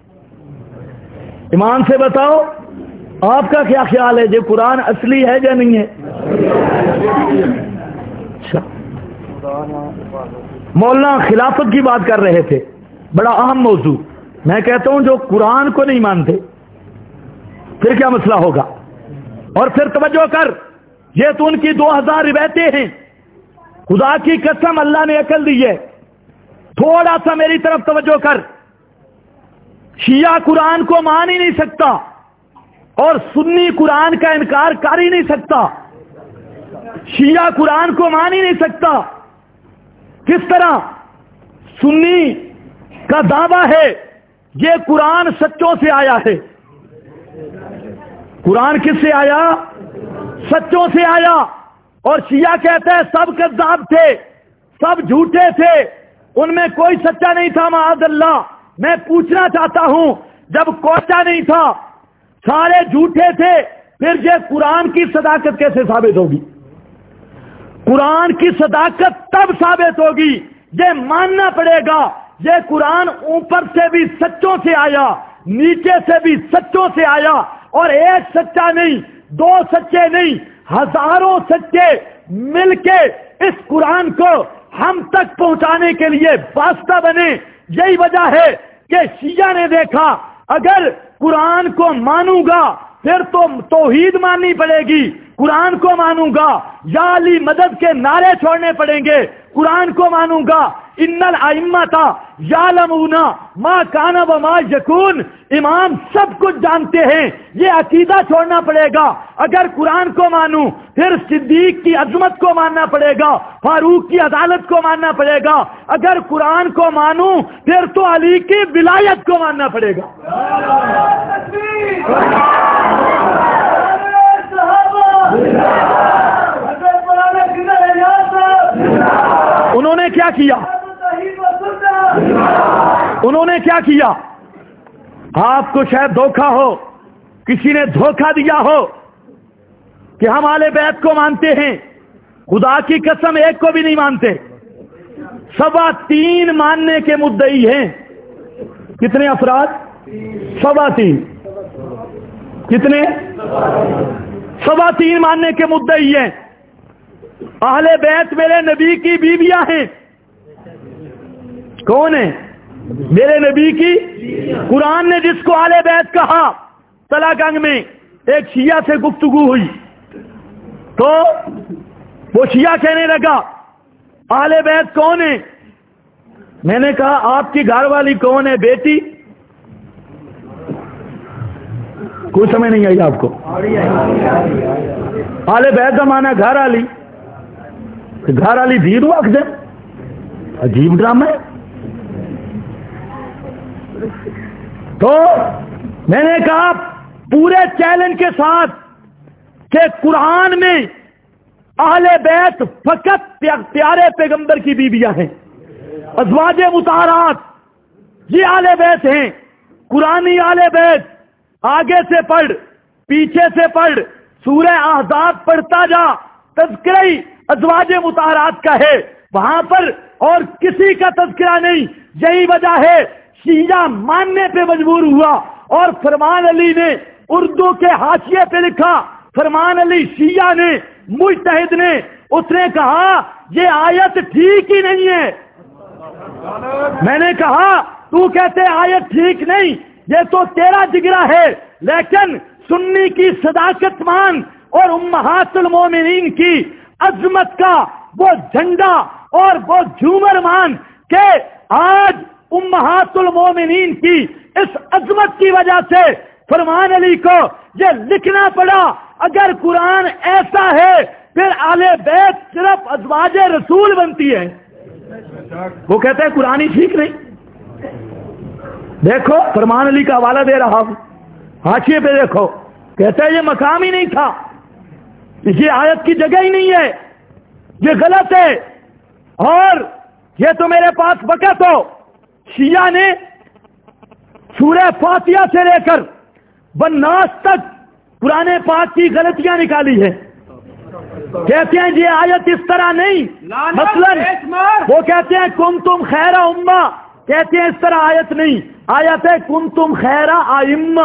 ایمان سے بتاؤ آپ کا کیا خیال ہے، یہ قرآن اصلی ہے یا نہیں ہے؟ مولانا خلافت کی بات کر رہے تھے، بڑا اہم موضوع۔ میں کہتا ہوں جو قرآن کو نہیں مانتے پھر کیا مسئلہ ہوگا؟ اور پھر توجہ کر، یہ تو ان کی 2000 روایتیں ہیں، خدا کی قسم اللہ نے عقل دی ہے، تھوڑا سا میری طرف توجہ کر۔ شیعہ قرآن کو مان ہی نہیں سکتا اور سنی قرآن کا انکار کر ہی نہیں سکتا۔ شیعہ قرآن کو مان ہی نہیں سکتا۔ کس طرح؟ سنی کا دعویٰ ہے یہ قرآن سچوں سے آیا ہے. قرآن کس سے آیا؟ سچوں سے آیا. اور شیعہ کہتے ہیں سب کذاب تھے، سب جھوٹے تھے، ان میں کوئی سچا نہیں تھا معاذ اللہ. میں پوچھنا چاہتا ہوں، جب کوئی نہیں تھا، سارے جھوٹے تھے، پھر یہ قرآن کی صداقت کیسے ثابت ہوگی؟ قرآن کی صداقت تب ثابت ہوگی، یہ ماننا پڑے گا یہ قرآن اوپر سے بھی سچوں سے آیا، نیچے سے بھی سچوں سے آیا، اور ایک سچا نہیں، دو سچے نہیں، ہزاروں سچے مل کے اس قرآن کو ہم تک پہنچانے کے لیے واسطہ بنے. یہی وجہ ہے کہ شیعہ نے دیکھا اگر قرآن کو مانوں گا پھر تو توحید ماننی پڑے گی، قرآن کو مانوں گا یا علی مدد کے نعرے چھوڑنے پڑیں گے، قرآن کو مانوں گا ان الائمۃ یعلمون ما کان و ما یکون، امام سب کچھ جانتے ہیں، یہ عقیدہ چھوڑنا پڑے گا. اگر قرآن کو مانوں پھر صدیق کی عظمت کو ماننا پڑے گا، فاروق کی عدالت کو ماننا پڑے گا. اگر قرآن کو مانوں پھر تو علی کی ولایت کو ماننا پڑے گا. انہوں نے کیا کیا؟ انہوں نے کیا کیا؟ آپ کو شاید دھوکہ ہو، کسی نے دھوکہ دیا ہو کہ ہم اہل بیت کو مانتے ہیں، خدا کی قسم ایک کو بھی نہیں مانتے. 3.25 ماننے کے مدعی ہیں. کتنے افراد؟ 3.25. کتنے؟ 3.25 ماننے کے مدعی ہیں. اہل بیت میرے نبی کی بیویاں ہیں. کون ہیں؟ میرے نبی کی. قرآن نے جس کو اہل بیت کہا، تلا گنگ میں ایک شیعہ سے گفتگو ہوئی تو وہ شیعہ کہنے لگا اہل بیت کون ہے؟ میں نے کہا آپ کی گھر والی کون ہے بیٹی؟ کوئی سمجھ نہیں آئی آپ کو؟ اہل بیت کا مانا گھر والی، گھر والی دھیر ہوا اکثر، عجیب ڈرامہ ہے. تو میں نے کہا پورے چیلنج کے ساتھ کہ قرآن میں اہل بیت فقط پیارے پیغمبر کی بیویاں ہیں، ازواج مطہرات یہ اہل بیت ہیں. قرآنی اہل بیت آگے سے پڑھ، پیچھے سے پڑھ، سورہ احزاب پڑھتا جا، تذکرہ ازواج مطہرات کا ہے وہاں پر، اور کسی کا تذکرہ نہیں. یہی وجہ ہے شیعہ ماننے پہ مجبور ہوا. اور فرمان علی نے اردو کے حاشیے پہ لکھا، فرمان علی شیعہ نے، مجتہد نے، اس نے کہا یہ آیت ٹھیک ہی نہیں ہے. میں نے کہا تو کہتے آیت ٹھیک نہیں، یہ تو تیرا جگرا ہے، لیکن سنی کی صداقت مان اور امہات المومنین کی عظمت کا وہ جھنڈا اور وہ جھومر مان کہ آج امہات المومنین کی اس عظمت کی وجہ سے فرمان علی کو یہ لکھنا پڑا. اگر قرآن ایسا ہے پھر اہل بیت صرف ازواج رسول بنتی ہے. وہ کہتے ہیں قرآن ہی ٹھیک نہیں. دیکھو فرمان علی کا حوالہ دے رہا ہوں، حاشیے پہ دیکھو، کہتا ہے یہ مقام ہی نہیں تھا، یہ آیت کی جگہ ہی نہیں ہے، یہ غلط ہے. اور یہ تو میرے پاس وقت ہو، شیعہ نے سورہ فاتحہ سے لے کر والناس تک قرآن پاک کی غلطیاں نکالی ہیں. کہتے ہیں یہ آیت اس طرح نہیں، مثلا وہ کہتے ہیں کنتم خیر امہ، کہتے ہیں اس طرح آیت نہیں، آیت ہے کنتم خیر ائمہ،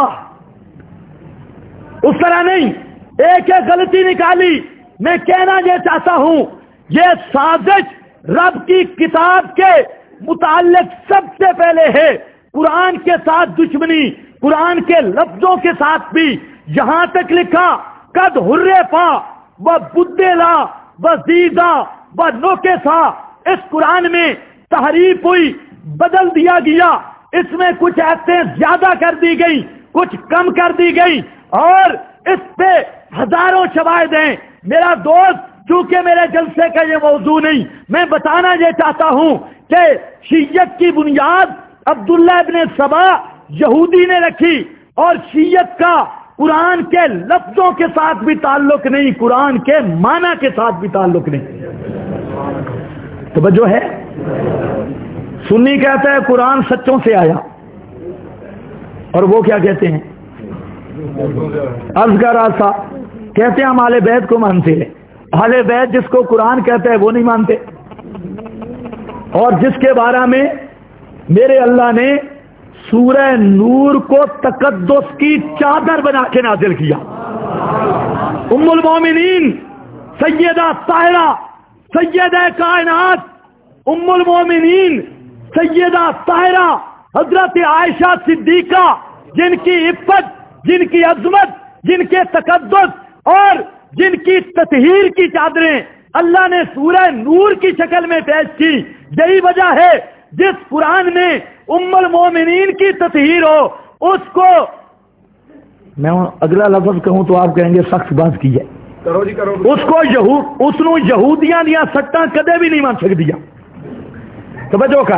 اس طرح نہیں. ایک ایک غلطی نکالی. میں کہنا یہ چاہتا ہوں یہ سازش رب کی کتاب کے متعلق سب سے پہلے ہے. قرآن کے ساتھ دشمنی، قرآن کے لفظوں کے ساتھ بھی. یہاں تک لکھا قد حرفا و بدلا و زیدا و نوکسا، اس قرآن میں تحریف ہوئی، بدل دیا گیا، اس میں کچھ ایسے زیادہ کر دی گئی، کچھ کم کر دی گئی، اور اس پہ ہزاروں شواہد ہیں. میرا دوست چونکہ میرے جلسے کا یہ موضوع نہیں، میں بتانا یہ چاہتا ہوں کہ شیعت کی بنیاد عبداللہ ابن سبا یہودی نے رکھی، اور شیعت کا قرآن کے لفظوں کے ساتھ بھی تعلق نہیں، قرآن کے معنی کے ساتھ بھی تعلق نہیں۔ توجہ ہے؟ سنی کہتا ہے قرآن سچوں سے آیا، اور وہ کیا کہتے ہیں؟ عرض کا راستہ کہتے ہیں ہم اہل بیت کو مانتے ہیں۔ اہل بیت جس کو قرآن کہتا ہے وہ نہیں مانتے، اور جس کے بارے میں میرے اللہ نے سورہ نور کو تقدس کی چادر بنا کے نازل کیا۔ ام المومنین سیدہ طاہرہ سیدہ کائنات ام المومنین سیدہ طاہرہ حضرت عائشہ صدیقہ، جن کی عفت، جن کی عظمت، جن کے تقدس اور جن کی تطہیر کی چادریں اللہ نے سورہ نور کی شکل میں پیش کی۔ یہی وجہ ہے جس قرآن میں ام المومنین کی تطہیر ہو، اس کو میں اگلا لفظ کہوں تو آپ کہیں گے سخت بات کی ہے، کرو جی کرو، اس کو اس نو یہودیاں دیا سٹاں کدے بھی نہیں مان سک دیا۔ توجہ کر،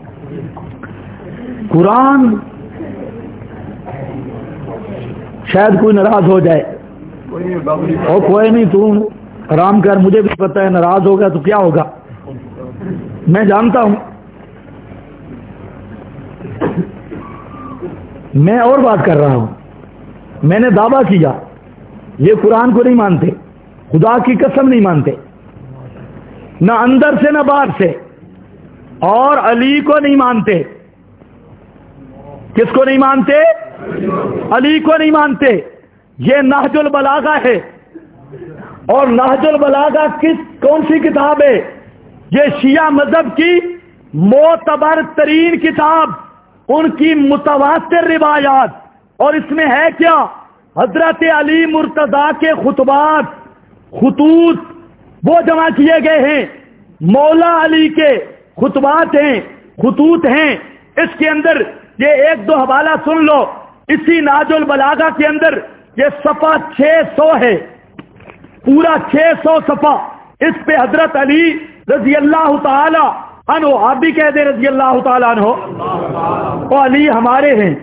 قرآن شاید کوئی ناراض ہو جائے، اور کوئی نہیں، تو آرام کر، مجھے بھی پتہ ہے ناراض ہوگا تو کیا ہوگا، میں جانتا ہوں۔ میں اور بات کر رہا ہوں، میں نے دعویٰ کیا یہ قرآن کو نہیں مانتے، خدا کی قسم نہیں مانتے، نہ اندر سے نہ باہر سے، اور علی کو نہیں مانتے۔ کس کو نہیں مانتے؟ علی کو نہیں مانتے۔ یہ نہج البلاغہ ہے، اور نہج البلاغہ کون سی کتاب ہے؟ یہ شیعہ مذہب کی معتبر ترین کتاب، ان کی متواتر روایات، اور اس میں ہے کیا؟ حضرت علی مرتضیٰ کے خطوط وہ جمع کیے گئے ہیں، مولا علی کے خطبات ہیں، خطوط ہیں۔ اس کے اندر یہ ایک دو حوالہ سن لو، اسی نہج البلاغہ کے اندر یہ صفحہ 600 ہے، پورا 600 صفحہ، اس پہ حضرت علی رضی اللہ تعالی عنہ، آپ بھی کہہ دیں رضی اللہ تعالی عنہ، اور علی ہمارے ہیں،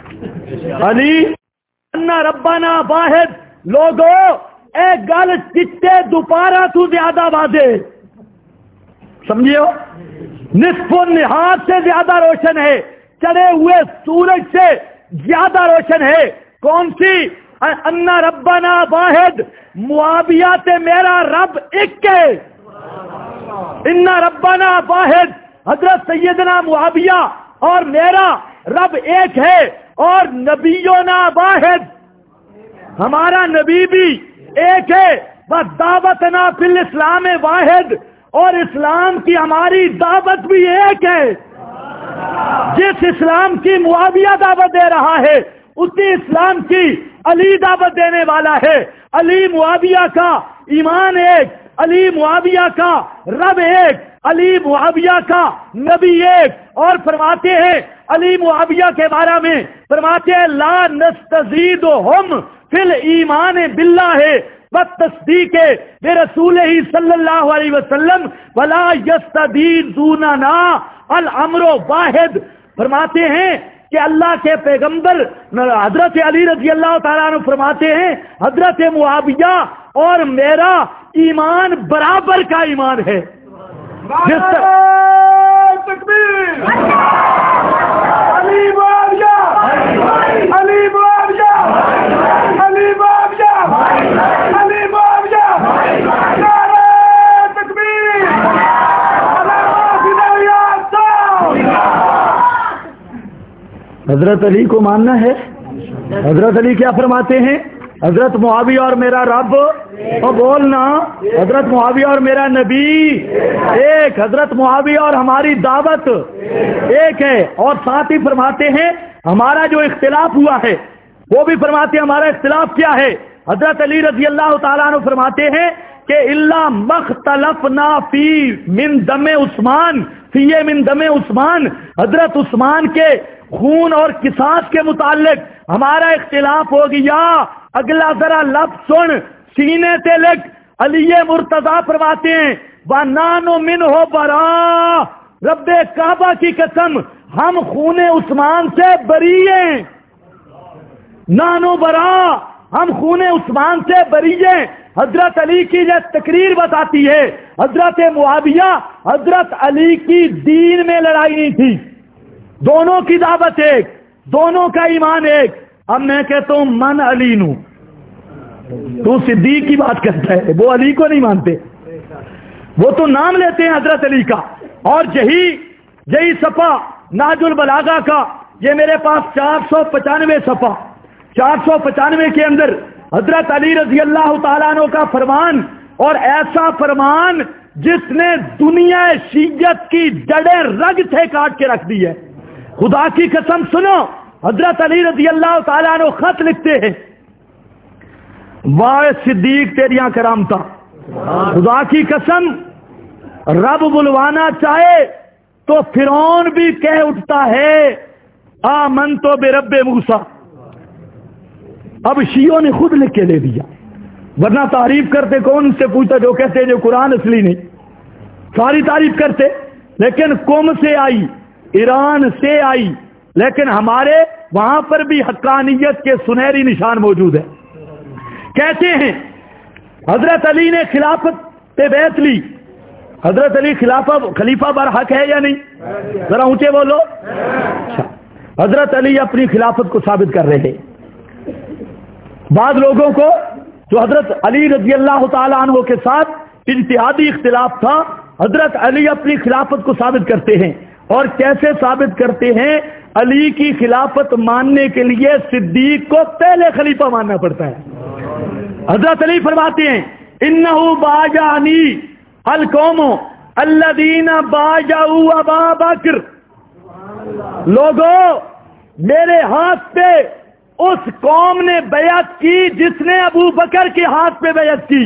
علی انا ربنا واحد۔ لوگو اے گل چٹے دوپہرا تو زیادہ واضح، سمجھیو، نصف النہار سے زیادہ روشن ہے، چڑھے ہوئے سورج سے زیادہ روشن ہے۔ کون سی؟ انا ربنا واحد، معاویہ تے میرا رب ایک ہے، انا ربنا واحد، حضرت سیدنا معاویہ اور میرا رب ایک ہے، اور نبینا واحد، ہمارا نبی بھی ایک ہے، بس دعوتنا فی الاسلام واحد، اور اسلام کی ہماری دعوت بھی ایک ہے۔ جس اسلام کی معاویہ دعوت دے رہا ہے، اسی اسلام کی علی دعوت دینے والا ہے۔ علی معاویہ کا ایمان ایک، علی معاویہ کا رب ایک، علی معاویہ کا نبی ایک، اور فرماتے ہیں علی معاویہ کے بارے میں، فرماتے ہیں لا نستزیدہم فی الایمان باللہ والتصدیق برسولہ صلی اللہ علیہ وسلم ولا یستزیدوننا الامر واحد۔ فرماتے ہیں کہ اللہ کے پیغمبر حضرت علی رضی اللہ تعالیٰ عنہ فرماتے ہیں حضرت معاویہ اور میرا ایمان برابر کا ایمان ہے۔ جس تکبیر، علی معاویہ، علی معاویہ، علی معاویہ، علی معاویہ، نعرہ تکبیر، حضرت علی کو ماننا ہے۔ حضرت علی کیا فرماتے ہیں؟ حضرت معاویہ اور میرا رب، اور بولنا حضرت معاویہ اور میرا نبی ایک، حضرت معاویہ اور ہماری دعوت ایک ہے۔ اور ساتھ ہی فرماتے ہیں ہمارا جو اختلاف ہوا ہے، وہ بھی فرماتے ہیں ہمارا اختلاف کیا ہے۔ حضرت علی رضی اللہ تعالیٰ عنہ فرماتے ہیں کہ الا مختلفنا فی من دم عثمان، فی من دم عثمان، حضرت عثمان کے خون اور قصاص کے متعلق ہمارا اختلاف ہو گیا۔ اگلا ذرا لفظ سن، سینے تے لکھ، علی مرتضیٰ فرماتے ہیں وَنَانُ مِنْهُ بَرَاء، رب کعبہ کی قسم ہم خون عثمان سے بری ہیں، نانو برا، ہم خون عثمان سے بری ہیں۔ حضرت علی کی یہ تقریر بتاتی ہے حضرت معاویہ حضرت علی کی دین میں لڑائی نہیں تھی، دونوں کی دعوت ایک، دونوں کا ایمان ایک۔ اب میں کہتا ہوں من علی نو، تو صدیق کی بات کرتا ہے، وہ علی کو نہیں مانتے، وہ تو نام لیتے ہیں حضرت علی کا۔ اور یہی صفحہ ناج البلاغہ کا، یہ میرے پاس 495 صفحہ، 495 کے اندر حضرت علی رضی اللہ تعالیٰ عنہ کا فرمان، اور ایسا فرمان جس نے دنیا شیعت کی جڑیں رگ سے کاٹ کے رکھ دی ہے۔ خدا کی قسم سنو، حضرت علی رضی اللہ تعالیٰ عنہ خط لکھتے ہیں، واہ صدیق تیریاں کرامتا، خدا کی قسم رب بلوانا چاہے تو فرعون بھی کہہ اٹھتا ہے آمنتو برب موسیٰ۔ اب شیعوں نے خود لکھ کے دے دیا، ورنہ تعریف کرتے کون؟ ان سے پوچھتا جو کہتے جو قرآن اصلی نہیں، ساری تعریف کرتے، لیکن قوم سے آئی، ایران سے آئی، لیکن ہمارے وہاں پر بھی حقانیت کے سنہری نشان موجود ہے۔ کہتے ہیں حضرت علی نے خلافت پہ بیعت لی، حضرت علی خلیفہ برحق ہے یا نہیں؟ ذرا اونچے بولو۔ حضرت علی اپنی خلافت کو ثابت کر رہے ہیں۔ بعض لوگوں کو جو حضرت علی رضی اللہ تعالی عنہ کے ساتھ اجتہادی اختلاف تھا، حضرت علی اپنی خلافت کو ثابت کرتے ہیں، اور کیسے ثابت کرتے ہیں؟ علی کی خلافت ماننے کے لیے صدیق کو پہلے خلیفہ ماننا پڑتا ہے۔ حضرت علی فرماتے ہیں انہو باجانی القوم الذین باجعوا ابا بکر، لوگوں میرے ہاتھ پہ اس قوم نے بیعت کی جس نے ابو بکر کے ہاتھ پہ بیعت کی۔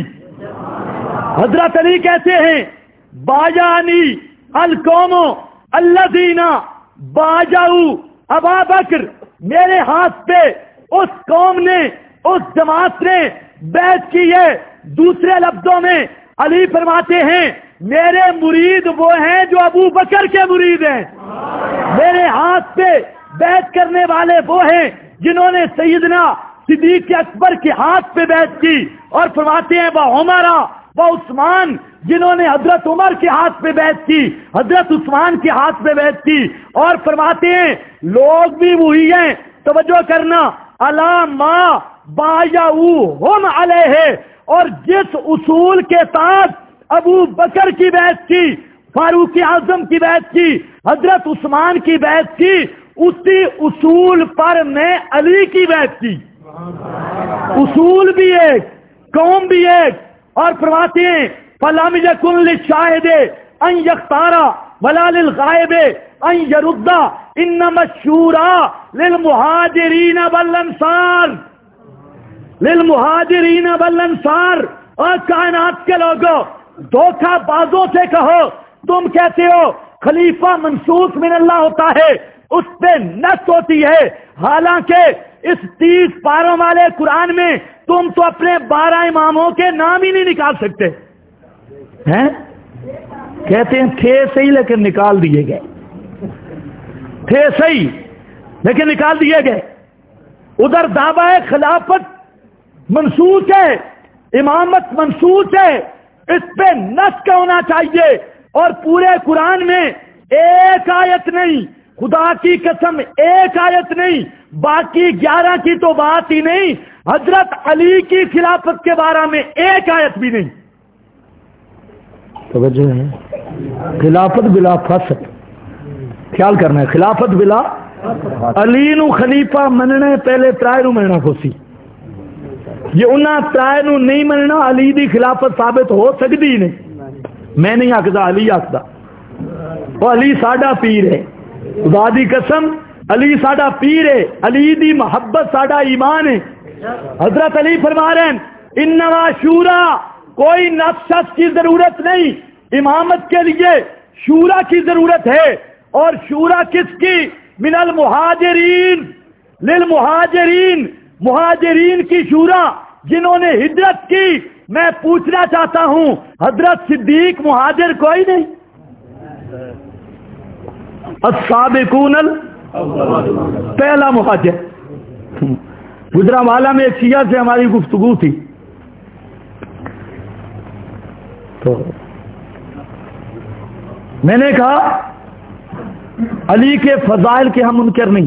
حضرت علی کہتے ہیں باجانی القوم الذین باجعوا ابا بکر، میرے ہاتھ پہ اس قوم نے، اس جماعت نے بیعت کی ہے۔ دوسرے لفظوں میں علی فرماتے ہیں میرے مرید وہ ہیں جو ابو بکر کے مرید ہیں، میرے ہاتھ پہ بیعت کرنے والے وہ ہیں جنہوں نے سیدنا صدیق اکبر کے ہاتھ پہ بیعت کی، اور فرماتے ہیں وہ عمرہ وہ عثمان، جنہوں نے حضرت عمر کے ہاتھ پہ بیعت کی، حضرت عثمان کے ہاتھ پہ بیعت کی، اور فرماتے ہیں لوگ بھی وہی ہیں، توجہ کرنا، علی ما بایعوہم علیہ، اور جس اصول کے ساتھ ابو بکر کی بیعت کی، فاروق اعظم کی بیعت کی، حضرت عثمان کی بیعت کی، اسی اصول پر میں علی کی بیعت کی۔ اصول بھی ایک، قوم بھی ایک، اور فرماتے ہیں فَلَمْ يَكُنْ لِلشَّاهِدِ أَنْ يَخْتَارَ وَلَا لِلْغَائِبِ أَنْ يَرُدَّ إِنَّمَا الشُّورَى لِلْمُهَاجِرِينَ وَالْأَنصَارِ، لِلْمُهَاجِرِينَ وَالْأَنصَارِ۔ اور کائنات کے لوگوں دھوکہ بازوں سے کہو تم کہتے ہو خلیفہ منسوخ من اللہ ہوتا ہے، اس پہ نص ہوتی ہے، حالانکہ اس 30 پاروں والے قرآن میں تم تو اپنے 12 اماموں کے نام ہی نہیں نکال سکتے ہیں۔ کہتے ہیں تھے صحیح لیکن نکال دیے گئے، تھے صحیح لیکن نکال دیے گئے۔ ادھر دعویٰ خلافت منسوخ ہے، امامت منسوخ ہے، اس پہ نص ہونا چاہیے، اور پورے قرآن میں ایک آیت نہیں، خدا کی قسم ایک آیت نہیں، باقی 11 کی تو بات ہی نہیں، حضرت علی کی خلافت کے بارے میں ایک آیت بھی نہیں۔ توجہ ہے، خلافت بلا فسق، خیال کرنا ہے، خلافت بلا علی نو خلیفہ مننے پہلے ترائے نو مننا خوشی، یہ انہاں ترائے نو نہیں مننا علی دی خلافت ثابت ہو سکتی ہی نہیں۔ میں نہیں آکھدا، علی آکھدا، وہ علی ساڈا پیر ہے، خدا دی قسم علی ساڈا پیر ہے، علی دی محبت ساڈا ایمان ہے۔ حضرت علی فرما رہے ہیں انما شورا، کوئی نفس کی ضرورت نہیں، امامت کے لیے شورا کی ضرورت ہے، اور شورا کس کی؟ من المہاجرین للمہاجرین، مہاجرین کی شورا جنہوں نے ہجرت کی۔ میں پوچھنا چاہتا ہوں حضرت صدیق مہاجر کوئی نہیں؟ السابقون پہلا مہاجر. گجرانوالہ میں ایک شیعہ سے ہماری گفتگو تھی تو میں نے کہا علی کے فضائل کے ہم منکر نہیں،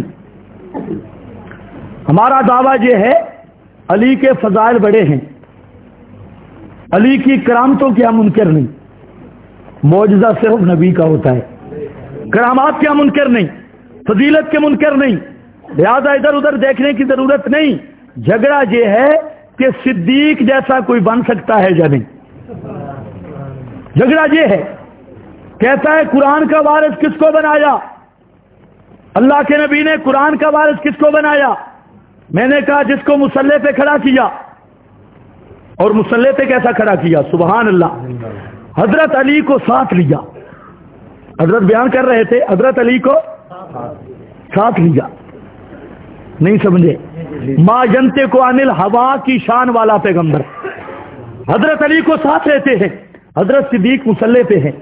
ہمارا دعویٰ یہ ہے علی کے فضائل بڑے ہیں، علی کی کرامتوں کے ہم منکر نہیں، معجزہ صرف نبی کا ہوتا ہے، کرامات کے ہم منکر نہیں، فضیلت کے منکر نہیں، لہذا ادھر ادھر دیکھنے کی ضرورت نہیں. جھگڑا یہ ہے کہ صدیق جیسا کوئی بن سکتا ہے یا نہیں. جھگڑا یہ ہے، کہتا ہے قرآن کا وارث کس کو بنایا؟ اللہ کے نبی نے قرآن کا وارث کس کو بنایا؟ میں نے کہا جس کو مصلی پہ کھڑا کیا. اور مصلی پہ کیسا کھڑا کیا؟ سبحان اللہ، حضرت علی کو ساتھ لیا. حضرت بیان کر رہے تھے، حضرت علی کو ساتھ لیا. نہیں سمجھے؟ ما ینطق عن الہوا کی شان والا پیغمبر حضرت علی کو ساتھ لیتے ہیں. حضرت صدیق مصلی پہ ہیں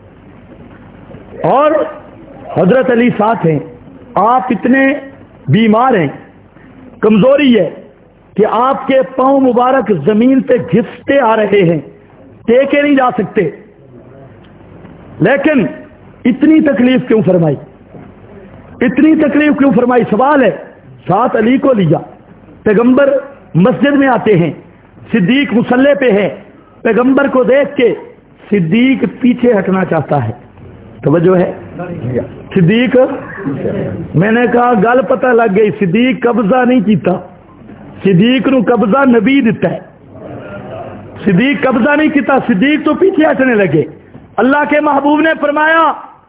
اور حضرت علی ساتھ ہیں. آپ اتنے بیمار ہیں، کمزوری ہے کہ آپ کے پاؤں مبارک زمین پہ گھستے آ رہے ہیں، ٹیکے نہیں جا سکتے. لیکن اتنی تکلیف کیوں فرمائی؟ اتنی تکلیف کیوں فرمائی؟ سوال ہے. ساتھ علی کو لیا، پیغمبر مسجد میں آتے ہیں، صدیق مصلی پہ ہے، پیغمبر کو دیکھ کے صدیق پیچھے ہٹنا چاہتا ہے. توجہ ہے؟ صدیق، میں نے کہا گل پتہ لگ گئی، صدیق قبضہ نہیں کیتا، صدیق نو قبضہ نبی دیتا ہے. صدیق قبضہ نہیں کیتا، صدیق تو پیچھے ہٹنے لگے. اللہ کے محبوب نے فرمایا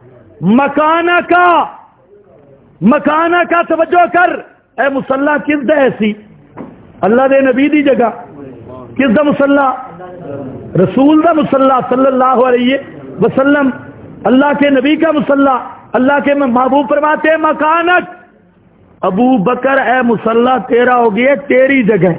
مکانہ کا توجہ کر، اے مصلی کس دا ایسی؟ اللہ دے نبی دی جگہ. کس دا مصلی؟ رسول دا مصلی صلی اللہ علیہ وسلم، اللہ کے نبی کا مصلی. اللہ کے محبوب فرماتے ہیں مکانک، ابو بکر اے مصلی تیرا ہو گیا، تیری جگہ.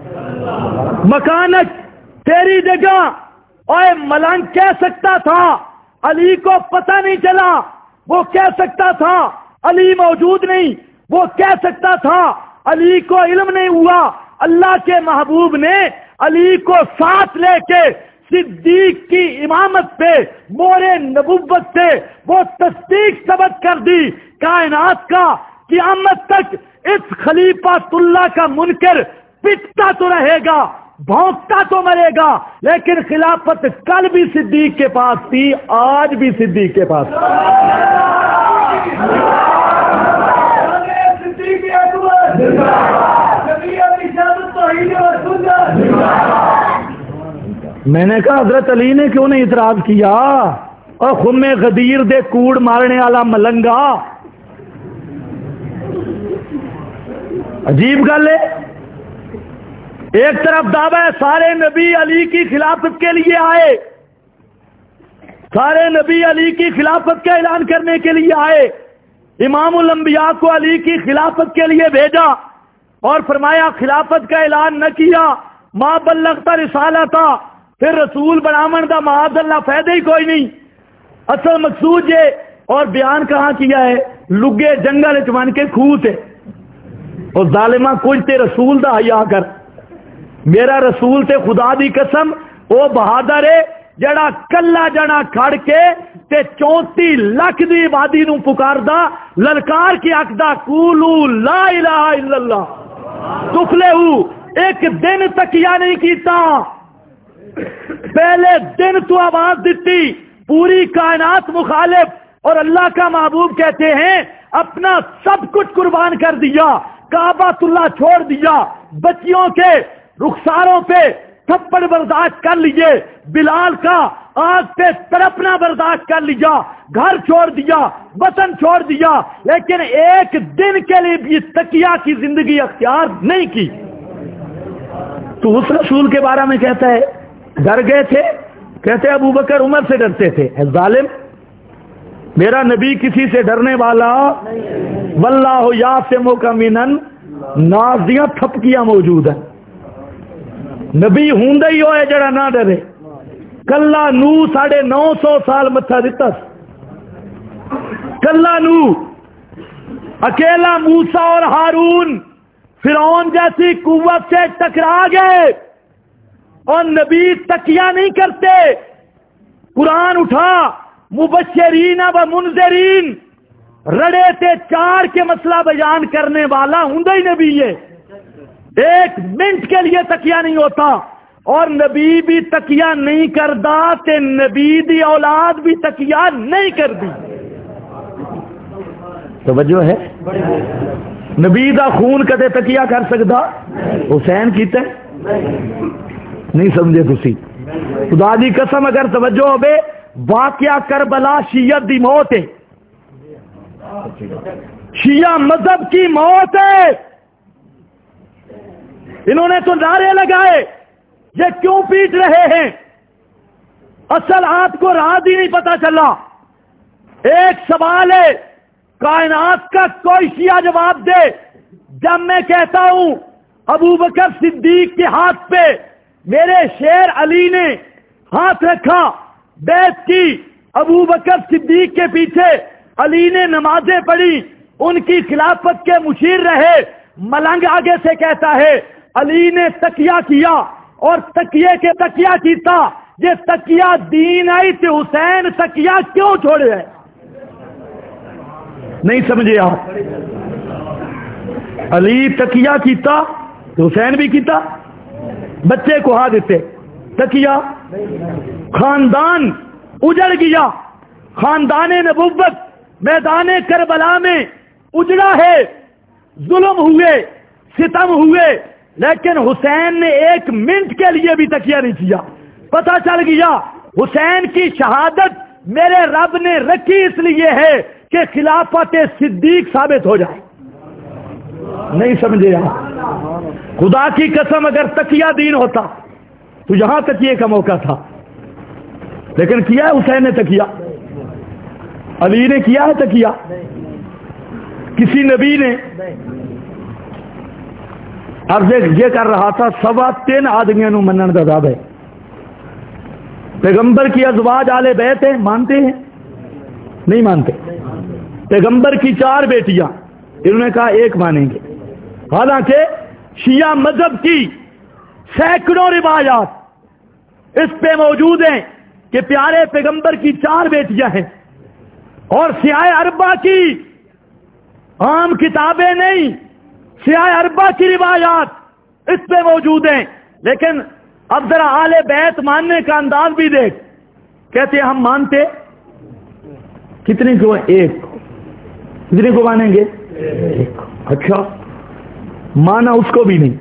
مکانک تیری جگہ. اوے ملنگ کہہ سکتا تھا، علی کو پتہ نہیں چلا. وہ کہہ سکتا تھا علی موجود نہیں، وہ کہہ سکتا تھا علی کو علم نہیں ہوا. اللہ کے محبوب نے علی کو ساتھ لے کے صدیق کی امامت پہ مور نبوت سے وہ تصدیق ثبت کر دی کائنات کا. قیامت تک اس خلیفۃ اللہ کا منکر پٹتا تو رہے گا، بھونکتا تو مرے گا، لیکن خلافت کل بھی صدیق کے پاس تھی، آج بھی صدیق کے پاس. میں نے کہا حضرت علی نے کیوں نہیں اعتراض کیا؟ اور خم غدیر دے کوڑ مارنے والا ملنگا. عجیب گل ہے. ایک طرف دعویٰ ہے سارے نبی علی کی خلافت کے لیے آئے، سارے نبی علی کی خلافت کا اعلان کرنے کے لیے آئے. امام الانبیاء کو علی کی خلافت کے لیے بھیجا اور فرمایا خلافت کا اعلان نہ کیا ما بلغت رسالتا، پھر رسول بنامن دا معاذ اللہ فائدہ ہی کوئی نہیں. اصل مقصود یہ، اور بیان کہاں کیا ہے؟ لگے جنگل چمن کے کھوہ تے. اور ظالمہ کچھ تے رسول دا حیا کر. میرا رسول تے خدا دی قسم او بہادر ہے جڑا کلا جنا کھڑ کے تے 34 لاکھ دی آبادی نو پکاردا، للکار کے آکھدا قولوا لا الہ الا اللہ تفلحوا. ایک دن تکیہ نہیں کیتا، پہلے دن تو آواز دیتی، پوری کائنات مخالف. اور اللہ کا محبوب کہتے ہیں اپنا سب کچھ قربان کر دیا، کعبۃ اللہ چھوڑ دیا، بچیوں کے رخساروں پہ تھپڑ برداشت کر لیے، بلال کا آگ پہ تڑپنا برداشت کر لیا، گھر چھوڑ دیا، وطن چھوڑ دیا، لیکن ایک دن کے لیے بھی تقیہ کی زندگی اختیار نہیں کی. تو اس رسول کے بارے میں کہتا ہے ڈر گئے تھے، کہتے ابو بکر عمر سے ڈرتے تھے. اے ظالم، میرا نبی کسی سے ڈرنے والا، واللہ یعصمک من الناس دیاں تھپکیاں موجود ہیں. نبی ہوندا ہی ہوئے جڑا نہ ڈرے. کلا نو 950 سال متھا دتا، کلا نو اکیلا موسیٰ اور ہارون فرعون جیسی قوت سے ٹکرا گئے اور نبی تکیہ نہیں کرتے. قرآن اٹھا مبشرین و منذرین رڑے تے چار کے مسئلہ بیان کرنے والا ہوں ہی نبی ہے. ایک منٹ کے لیے تکیہ نہیں ہوتا اور نبی بھی تکیہ نہیں کردا تے نبی دی اولاد بھی تکیہ نہیں کردی. توجہ ہے؟ نبی دا خون کدے تکیہ کر سکتا؟ حسین کیتا نہیں سمجھے تسی؟ خدا دی قسم اگر توجہ ہوے واقعہ کربلا شیعت دی موت ہے, شیعہ مذہب کی موت ہے. انہوں نے تو نعرے لگائے یہ کیوں پیٹ رہے ہیں, اصل آپ کو راز ہی نہیں پتا چلا. ایک سوال ہے کائنات کا کوئی شیعہ جواب دے. جب میں کہتا ہوں ابو بکر صدیق کے ہاتھ پہ میرے شیر علی نے ہاتھ رکھا, بیعت کی, ابو بکر صدیق کے پیچھے علی نے نمازیں پڑھی, ان کی خلافت کے مشیر رہے. ملنگ آگے سے کہتا ہے علی نے تکیہ کیا اور تکیے کے تکیہ کیتا. یہ تکیہ دین آئی تھی, حسین تکیہ کیوں چھوڑے ہے؟ نہیں سمجھے آپ؟ علی تکیہ کیتا تو حسین بھی کیتا. بچے کو ہا دیتے تکیہ, خاندان اجڑ گیا, خاندان نبوت میدان کربلا میں اجڑا ہے. ظلم ہوئے, ستم ہوئے, لیکن حسین نے ایک منٹ کے لیے بھی تکیہ نہیں کیا. پتہ چل گیا حسین کی شہادت میرے رب نے رکھی اس لیے ہے کہ خلافت صدیق ثابت ہو جائے. نہیں سمجھے آپ؟ خدا کی قسم اگر تکیہ دین ہوتا تو یہاں تکیے کا موقع تھا, لیکن کیا ہے حسین نے تکیہ, علی نے کیا ہے تکیہ, کسی نبی نے. عرض یہ کر رہا تھا 3.25 آدمیوں نو منن دا عذاب ہے. پیغمبر کی ازواج آل بیت ہیں, مانتے ہیں نہیں مانتے؟ پیغمبر کی 4 بیٹیاں, انہوں نے کہا ایک مانیں گے. حالانکہ شیعہ مذہب کی سینکڑوں روایات اس پہ موجود ہیں کہ پیارے پیغمبر کی 4 بیٹیاں ہیں, اور سیاہ اربع کی عام کتابیں نہیں, سیاہ اربع کی روایات اس پہ موجود ہیں. لیکن اب ذرا آل بیت ماننے کا انداز بھی دیکھ. کہتے ہیں ہم مانتے کتنے کو؟ ایک. کتنے کو مانیں گے؟ ایک. اچھا, مانا اس کو بھی نہیں,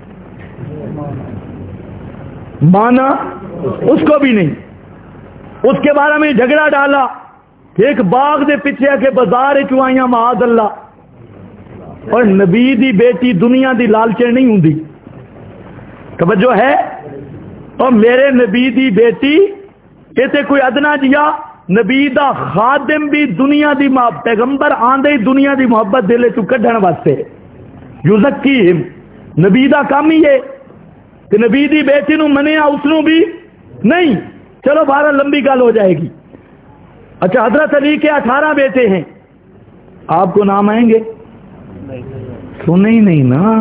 مانا اس کو بھی نہیں. اس کے بارے میں جھگڑا ڈالا کہ ایک باغ دے پیچھے کے بازار چوائیاں معاذ اللہ, اور نبی دی بیٹی دنیا دی لالچے نہیں ہوں دی. توجہ ہے؟ اور میرے نبی دی بیٹی کہتے کوئی ادنا جیا, نبی دا خادم بھی دنیا دی پیغمبر آندے دنیا دی محبت دلے تو کڈھن واسطے یزکیہم, نبی دا کام ہی ہے کہ نبی دی بیٹی نو منیا اس نو بھی نہیں. چلو 12 لمبی گل ہو جائے گی. اچھا, حضرت علی کے 18 بیٹے ہیں, آپ کو نام آئیں گے؟ سنے ہی نہیں نا.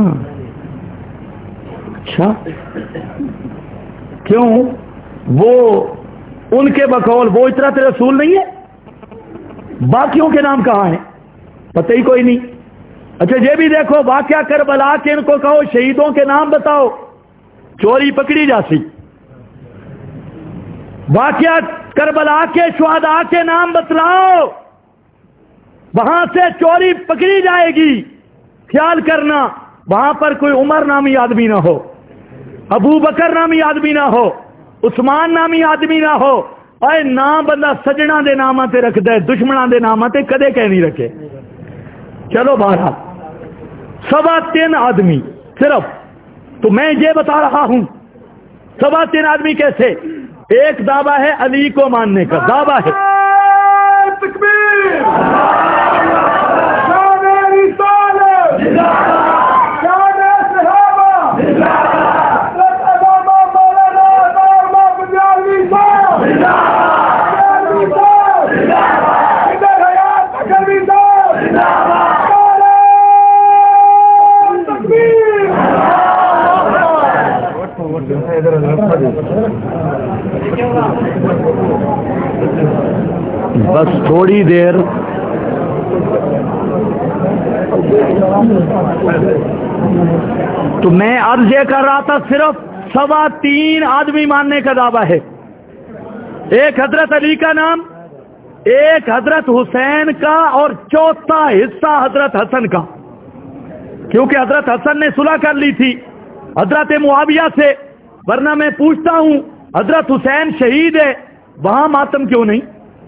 اچھا کیوں؟ وہ ان کے بقول وہ اطرت رسول نہیں ہے, باقیوں کے نام کہاں ہیں پتہ ہی کوئی نہیں. اچھا یہ بھی دیکھو واقعہ کربلا کے ان کو کہو شہیدوں کے نام بتاؤ, چوری پکڑی جاتی. واقعہ کربلا کے شہداء کے نام بتلاؤ, وہاں سے چوری پکڑی جائے گی. خیال کرنا وہاں پر کوئی عمر نامی آدمی نہ ہو, ابو بکر نامی آدمی نہ ہو, عثمان نامی آدمی نہ ہو. اے نام بندہ سجنا دے نامہ تے رکھ دے, دشمناں دے نامہ تے کدے کہہ نہیں رکھے. چلو بہرحال 3.25 آدمی صرف. تو میں یہ بتا رہا ہوں 3.25 آدمی کیسے؟ ایک دعویٰ ہے علی کو ماننے کا, دعویٰ ہے بس تھوڑی دیر. تو میں عرض یہ کر رہا تھا صرف 3.25 آدمی ماننے کا دعویٰ ہے. ایک حضرت علی کا نام، ایک حضرت حسین کا، اور چوتھا حصہ حضرت حسن کا، کیونکہ حضرت حسن نے صلح کر لی تھی حضرت معاویہ سے. ورنہ میں پوچھتا ہوں حضرت حسین شہید ہے، وہاں ماتم کیوں نہیں،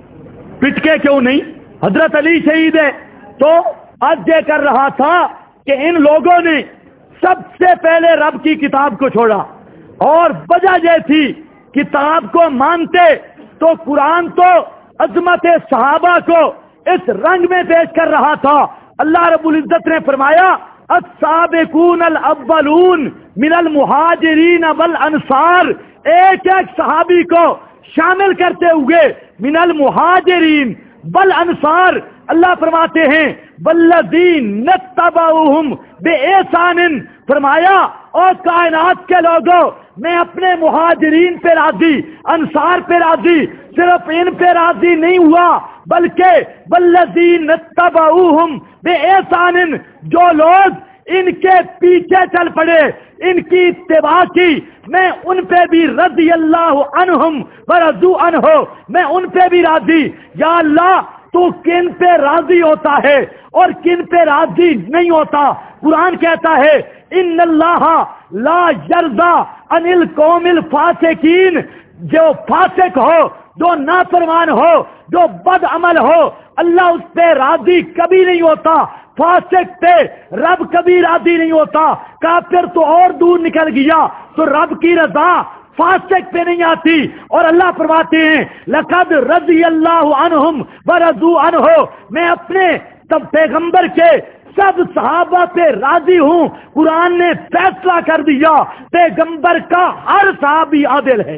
پٹکے کیوں نہیں؟ حضرت علی شہید ہے. تو آج یہ کر رہا تھا کہ ان لوگوں نے سب سے پہلے رب کی کتاب کو چھوڑا، اور وجہ یہ تھی کتاب کو مانتے تو قرآن تو عظمت صحابہ کو اس رنگ میں پیش کر رہا تھا. اللہ رب العزت نے فرمایا السابقون الاولون من المہاجرین والانصار، ایک ایک صحابی کو شامل کرتے ہوئے من المہاجرین والانصار. اللہ فرماتے ہیں والذین نتبعوہم بإحسان، فرمایا اور کائنات کے لوگوں میں اپنے مہاجرین پہ راضی، انصار پہ راضی، صرف ان پہ راضی نہیں ہوا بلکہ والذین نتبعوہم بإحسان، جو لوگ ان کے پیچھے چل پڑے، ان کی اتباع کی، میں ان پہ بھی رضی اللہ عنہم ورضوا عنہ، میں ان پہ بھی راضی. یا اللہ تو کن پہ راضی ہوتا ہے اور کن پہ راضی نہیں ہوتا؟ قرآن کہتا ہے ان اللہ لا یرضی عن القوم الفاسقین، جو فاسق ہو، جو نافرمان ہو، جو بد عمل ہو، اللہ اس پہ راضی کبھی نہیں ہوتا. فاسق پہ رب کبھی راضی نہیں ہوتا. کافر تو اور دور نکل گیا، تو رب کی رضا فاسق پہ نہیں آتی. اور اللہ فرماتے ہیں لقد رضی اللہ عنہم ورضوا عنہ، میں اپنے پیغمبر کے سب صحابہ پہ راضی ہوں. قرآن نے فیصلہ کر دیا پیغمبر کا ہر صحابی عادل ہے،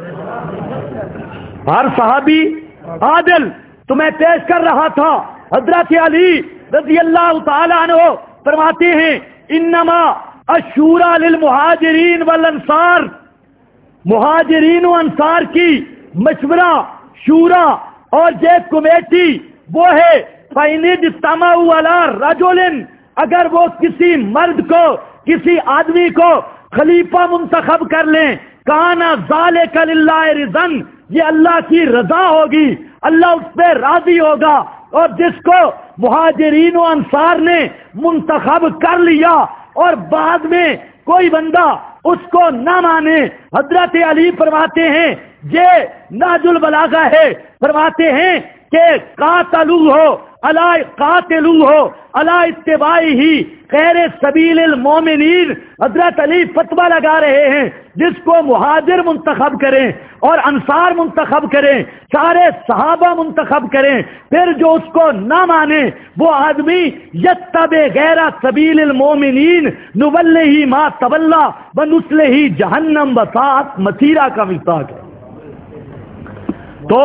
ہر صحابی عادل. تو میں پیش کر رہا تھا حضرت علی رضی اللہ تعالی عنہ فرماتے ہیں انما الشورى للمہاجرین والانصار، مہاجرین و انصار کی مشورہ، شورا اور یہ کمیٹی وہ ہے فَإِنِ اجْتَمَعُوا عَلَى رَجُلٍ، اگر وہ کسی مرد کو، کسی آدمی کو خلیفہ منتخب کر لیں، کان ذالک للہ رضاً، یہ اللہ کی رضا ہوگی، اللہ اس پہ راضی ہوگا. اور جس کو مہاجرین و انصار نے منتخب کر لیا اور بعد میں کوئی بندہ اس کو نہ مانے، حضرت علی فرماتے ہیں یہ نہج البلاغہ ہے، فرماتے ہیں کہ قاتلوہ علی اتباعہ غیر سبیل المومنین. حضرت علی فتویٰ لگا رہے ہیں جس کو مہاجر منتخب کریں اور انصار منتخب کریں، سارے صحابہ منتخب کریں، پھر جو اس کو نہ مانے وہ آدمی یتبع غیر سبیل المومنین نولہ ما تولی ونصلہ جہنم وساءت مصیرا کا مصداق ہے. تو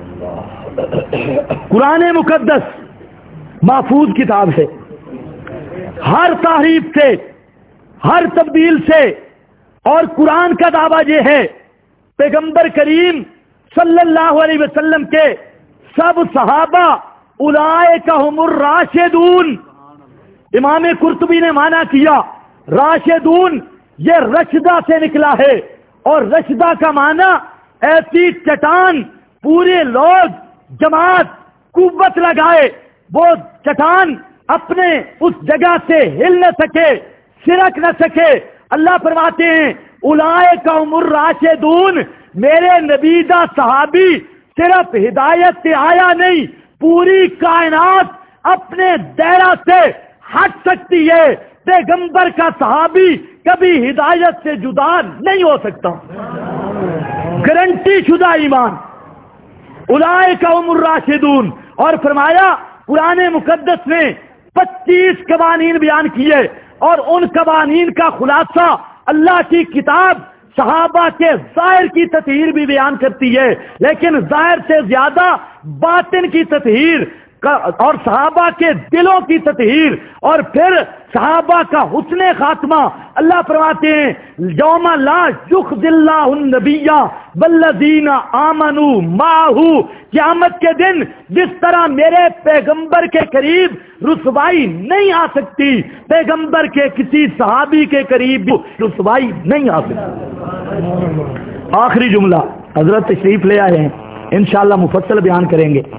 قرآن مقدس محفوظ کتاب ہے، ہر تحریف سے، ہر تبدیل سے. اور قرآن کا دعویٰ یہ ہے پیغمبر کریم صلی اللہ علیہ وسلم کے سب صحابہ اولئک هم الراشدون. امام قرطبی نے معنی کیا راشدون یہ رشدہ سے نکلا ہے، اور رشدہ کا معنی ایسی چٹان، پورے لوگ جماعت قوت لگائے، وہ چٹان اپنے اس جگہ سے ہل نہ سکے، سرک نہ سکے. اللہ فرماتے ہیں اولئک هم الراشدون، میرے نبی دا صحابی صرف ہدایت سے آیا نہیں، پوری کائنات اپنے دائرہ سے ہٹ سکتی ہے. پیغمبر کا صحابی کبھی ہدایت سے جدا نہیں ہو سکتا، گارنٹی شدہ ایمان. اولئک هم الراشدون. اور فرمایا قرآن مقدس نے 25 قوانین بیان کیے، اور ان قوانین کا خلاصہ اللہ کی کتاب صحابہ کے ظاہر کی تطہیر بھی بیان کرتی ہے، لیکن ظاہر سے زیادہ باطن کی تطہیر، اور صحابہ کے دلوں کی تطہیر اور پھر صحابہ کا حسن خاتمہ. اللہ فرماتے ہیں یوم لا یخزی اللہ النبی والذین آمنوا معہ، قیامت کے دن جس طرح میرے پیغمبر کے قریب رسوائی نہیں آ سکتی، پیغمبر کے کسی صحابی کے قریب بھی رسوائی نہیں آ سکتی. آخری جملہ حضرت تشریف لے آئے ہیں، انشاءاللہ مفصل بیان کریں گے.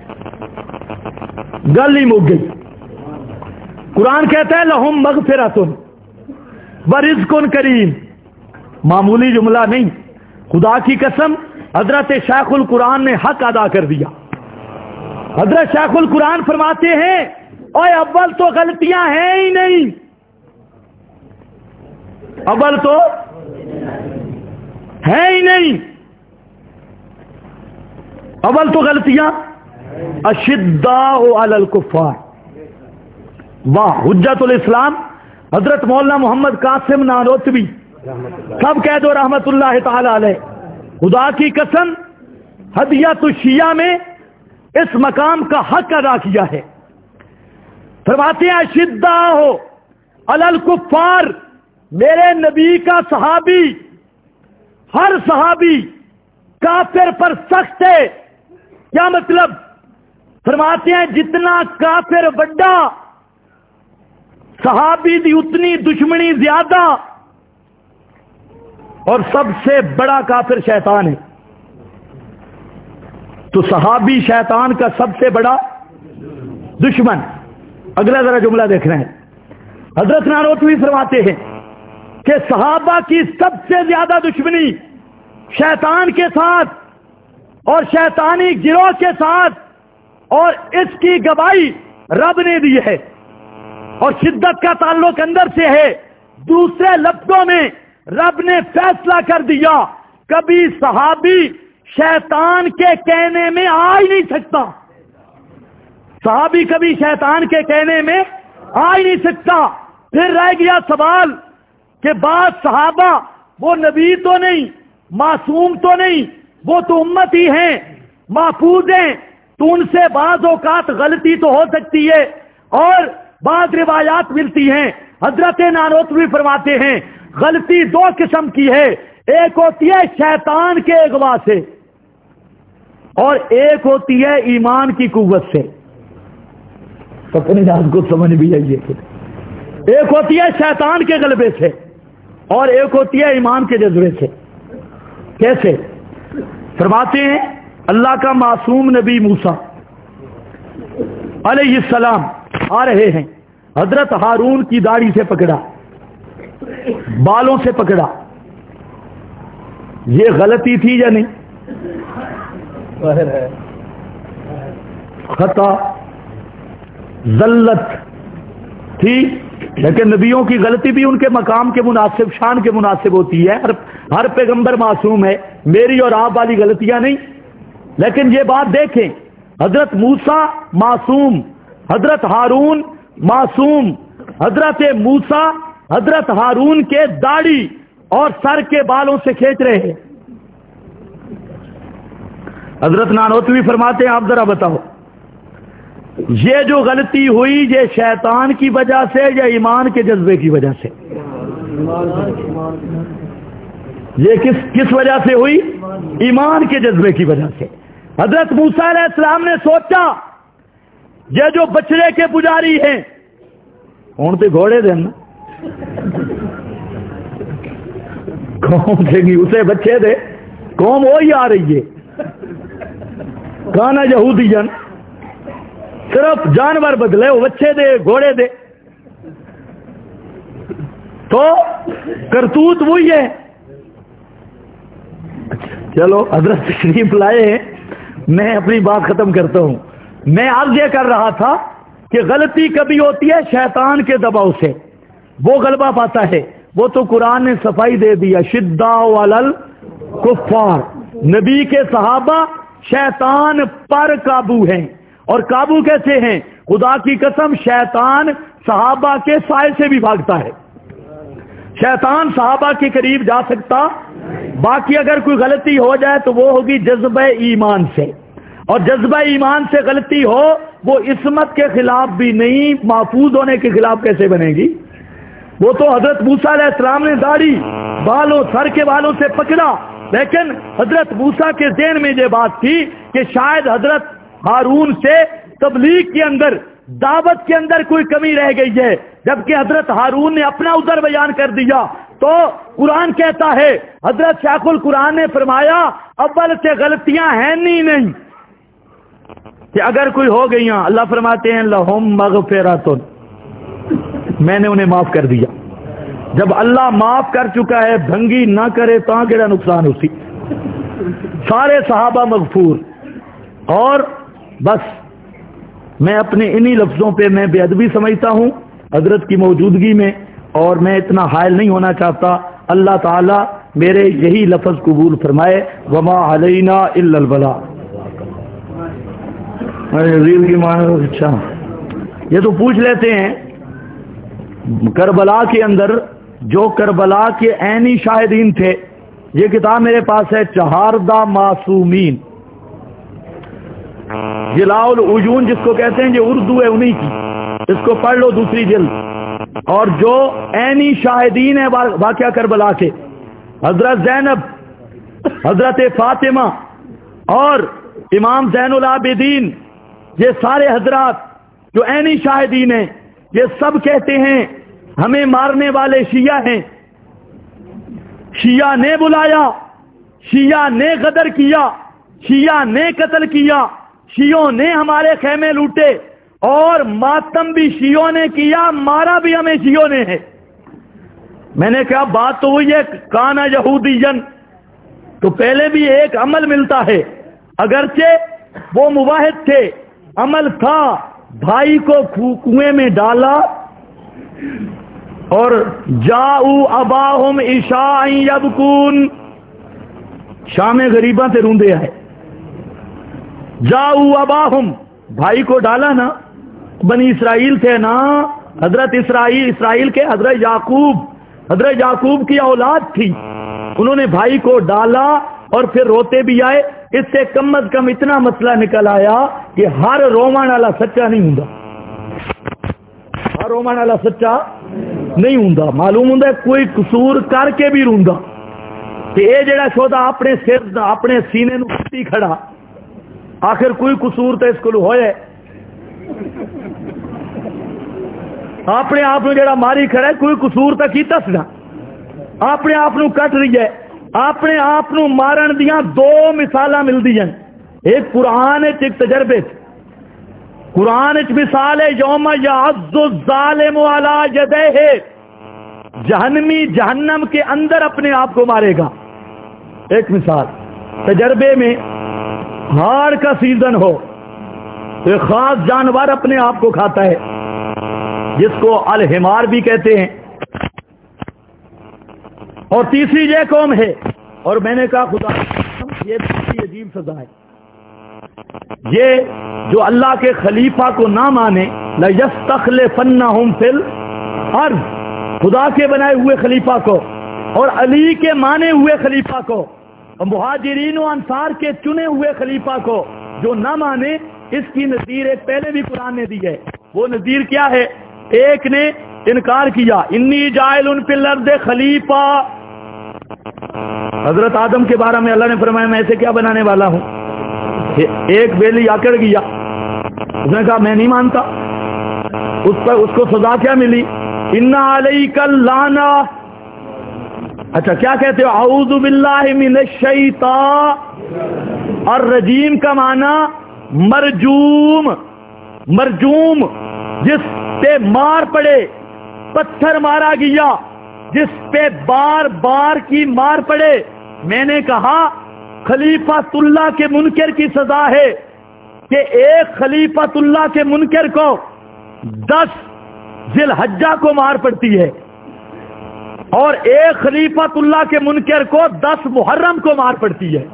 گل ہی مک گئی. قرآن کہتا ہے لہم مغفرۃ ورزق کریم. معمولی جملہ نہیں، خدا کی قسم حضرت شیخ القرآن نے حق ادا کر دیا. حضرت شیخ القرآن فرماتے ہیں اوے اول تو غلطیاں ہیں ہی نہیں، اول تو ہے ہی نہیں، اول تو غلطیاں اشداء علی الکفار. واہ، حجت الاسلام حضرت مولانا محمد قاسم نانوتوی سب کہہ دو رحمت اللہ تعالی علیہ. خدا کی قسم ہدیۃ الشیعہ میں اس مقام کا حق ادا کیا ہے. فرماتے ہیں اشداء علی الکفار، میرے نبی کا صحابی، ہر صحابی کافر پر سخت ہے. کیا مطلب؟ فرماتے ہیں جتنا کافر بڑا صحابی دی اتنی دشمنی زیادہ، اور سب سے بڑا کافر شیطان ہے. تو صحابی شیطان کا سب سے بڑا دشمن. اگلا ذرا جملہ دیکھ رہے ہیں. حضرت نانوتوی فرماتے ہیں کہ صحابہ کی سب سے زیادہ دشمنی شیطان کے ساتھ اور شیطانی گروہ کے ساتھ، اور اس کی گواہی رب نے دی ہے، اور شدت کا تعلق اندر سے ہے. دوسرے لفظوں میں رب نے فیصلہ کر دیا کبھی صحابی شیطان کے کہنے میں آ ہی نہیں سکتا. صحابی کبھی شیطان کے کہنے میں آ ہی نہیں سکتا. پھر رہ گیا سوال کہ بعض صحابہ وہ نبی تو نہیں، معصوم تو نہیں، وہ تو امت ہی ہیں، محفوظ ہیں، تو ان سے بعض اوقات غلطی تو ہو سکتی ہے اور بعض روایات ملتی ہیں. حضرت نانوتوی فرماتے ہیں غلطی دو قسم کی ہے، ایک ہوتی ہے شیطان کے اغوا سے اور ایک ہوتی ہے ایمان کی قوت سے. اپنی بات کو سمجھ بھی آئیے. ایک ہوتی ہے شیطان کے غلبے سے اور ایک ہوتی ہے ایمان کے جذبے سے. کیسے؟ فرماتے ہیں اللہ کا معصوم نبی موسیٰ علیہ السلام آ رہے ہیں، حضرت ہارون کی داڑھی سے پکڑا، بالوں سے پکڑا. یہ غلطی تھی یا نہیں؟ خطا ذلت تھی، لیکن نبیوں کی غلطی بھی ان کے مقام کے مناسب، شان کے مناسب ہوتی ہے. ہر پیغمبر معصوم ہے، میری اور آپ والی غلطیاں نہیں. لیکن یہ بات دیکھیں، حضرت موسیٰ معصوم، حضرت ہارون معصوم. حضرت موسیٰ حضرت ہارون کے داڑھی اور سر کے بالوں سے کھینچ رہے ہیں. حضرت نانوتوی فرماتے ہیں آپ ذرا بتاؤ یہ جو غلطی ہوئی یہ شیطان کی وجہ سے یا ایمان کے جذبے کی وجہ سے؟ یہ کس وجہ سے ہوئی؟ ایمان کے جذبے کی وجہ سے. حضرت موسیٰ علیہ السلام نے سوچا یہ جو بچڑے کے پجاری ہیں کون تھے؟ گھوڑے دے نا، قوم دے گی اسے بچے دے، قوم وہی آ رہی ہے. کانا یہودین، صرف جانور بدلے، وہ بچے دے گھوڑے دے، تو کرتوت وہی ہے. چلو حضرت تشریف لائے ہیں، میں اپنی بات ختم کرتا ہوں. میں عرض یہ کر رہا تھا کہ غلطی کبھی ہوتی ہے شیطان کے دباؤ سے، وہ غلبہ پاتا ہے. وہ تو قرآن نے صفائی دے دیا شداء علی الکفار. نبی کے صحابہ شیطان پر قابو ہیں، اور قابو کیسے ہیں؟ خدا کی قسم شیطان صحابہ کے سائے سے بھی بھاگتا ہے. شیطان صحابہ کے قریب جا سکتا، باقی اگر کوئی غلطی ہو جائے تو وہ ہوگی جذبہ ایمان سے، اور جذبہ ایمان سے غلطی ہو وہ عصمت کے خلاف بھی نہیں، محفوظ ہونے کے خلاف کیسے بنے گی؟ وہ تو حضرت موسیٰ علیہ السلام نے داڑھی بالوں سر کے بالوں سے پکڑا، لیکن حضرت موسیٰ کے ذہن میں یہ بات تھی کہ شاید حضرت ہارون سے تبلیغ کے اندر، دعوت کے اندر کوئی کمی رہ گئی ہے، جبکہ حضرت ہارون نے اپنا عذر بیان کر دیا۔ تو قرآن کہتا ہے، حضرت شیخ القرآن نے فرمایا اول سے غلطیاں ہیں نہیں کہ اگر کوئی ہو گئی ہیں، اللہ فرماتے ہیں لہم مغفرۃ، میں نے انہیں معاف کر دیا۔ جب اللہ معاف کر چکا ہے، بھنگی نہ کرے تو کیڑا نقصان اسی، سارے صحابہ مغفور۔ اور بس میں اپنے انہی لفظوں پہ میں بے ادبی سمجھتا ہوں حضرت کی موجودگی میں، اور میں اتنا حائل نہیں ہونا چاہتا۔ اللہ تعالیٰ میرے یہی لفظ قبول فرمائے، وما علینا الا البلاغ۔ اچھا یہ تو پوچھ لیتے ہیں، کربلا کے اندر جو کربلا کے عینی شاہدین تھے، یہ کتاب میرے پاس ہے، چہاردہ معصومین، جلاء العیون جس کو کہتے ہیں، یہ اردو ہے انہی کی، اس کو پڑھ لو دوسری جلد۔ اور جو عینی شاہدین ہیں واقعہ کربلا کے، حضرت زینب، حضرت فاطمہ اور امام زین العابدین، یہ سارے حضرات جو عینی شاہدین ہیں، یہ سب کہتے ہیں ہمیں مارنے والے شیعہ ہیں، شیعہ نے بلایا، شیعہ نے غدر کیا، شیعہ نے قتل کیا، شیعوں نے ہمارے خیمے لوٹے، اور ماتم بھی شیعوں نے کیا، مارا بھی ہمیں شیعوں نے ہے۔ میں نے کہا بات تو وہی ہے، کانا یہودین، تو پہلے بھی ایک عمل ملتا ہے، اگرچہ وہ موحد تھے، عمل تھا، بھائی کو کنویں میں ڈالا، اور جاؤ اباہم عشاء یبکون، شام غریباں سے روندے آئے، جاؤ اباہم، بھائی کو ڈالا نا، بنی اسرائیل تھے نا، حضرت اسرائیل کے حضرت یعقوب کی اولاد تھی، انہوں نے بھائی کو ڈالا اور پھر روتے بھی آئے۔ اس سے کم از کم اتنا مسئلہ نکل آیا کہ ہر رومان والا سچا نہیں ہوں، ہر رومان والا سچا نہیں ہوں، معلوم ہوں کوئی قصور کر کے بھی روندا، کہ اے جڑا شودا اپنے سر اپنے سینے نو کٹی کھڑا، آخر کوئی قصور تو اس کو ہوئے، اپنے آپ کو جڑا ماری کھڑا ہے کوئی قصور تو کیتا سی نا، اپنے آپ کو کٹ رہی ہے۔ اپنے آپ کو مارن دیاں دو مثالاں ملدی ہیں، ایک قرآن ایک تجربے، قرآن مثال ہے یوم یعض الظالم علی یدیہ، جہنمی جہنم کے اندر اپنے آپ کو مارے گا، ایک مثال۔ تجربے میں ہاڑ کا سیزن ہو تو ایک خاص جانور اپنے آپ کو کھاتا ہے، جس کو الحمار بھی کہتے ہیں، اور تیسری یہ قوم ہے، اور میں نے کہا خدا یہ بڑی عجیب سزا ہے، یہ جو اللہ کے خلیفہ کو نہ مانے، لَيَسْتَخْلِفَنَّهُمْ فِي الْأَرْضِ، خدا کے بنائے ہوئے خلیفہ کو اور علی کے مانے ہوئے خلیفہ کو اور مہاجرین و انصار کے چنے ہوئے خلیفہ کو جو نہ مانے، اس کی نظیر ایک پہلے بھی قرآن نے دی ہے۔ وہ نظیر کیا ہے؟ ایک نے انکار کیا، انی جاعل فی الارض خلیفہ، حضرت آدم کے بارے میں اللہ نے فرمایا میں ایسے کیا بنانے والا ہوں، ایک بیلی آکڑ گیا، اس نے کہا میں نہیں مانتا، اس کو سزا کیا ملی؟ انا علیک اللعنہ، اچھا کیا کہتے ہو؟ اعوذ باللہ من الشیطان الرجیم کا معنی مرجوم، مرجوم جس پہ مار پڑے، پتھر مارا گیا، جس پہ بار بار کی مار پڑے۔ میں نے کہا خلیفۃ اللہ کے منکر کی سزا ہے کہ ایک خلیفۃ اللہ کے منکر کو 10 ذی الحجہ کو مار پڑتی ہے، اور ایک خلیفۃ اللہ کے منکر کو 10 محرم کو مار پڑتی ہے۔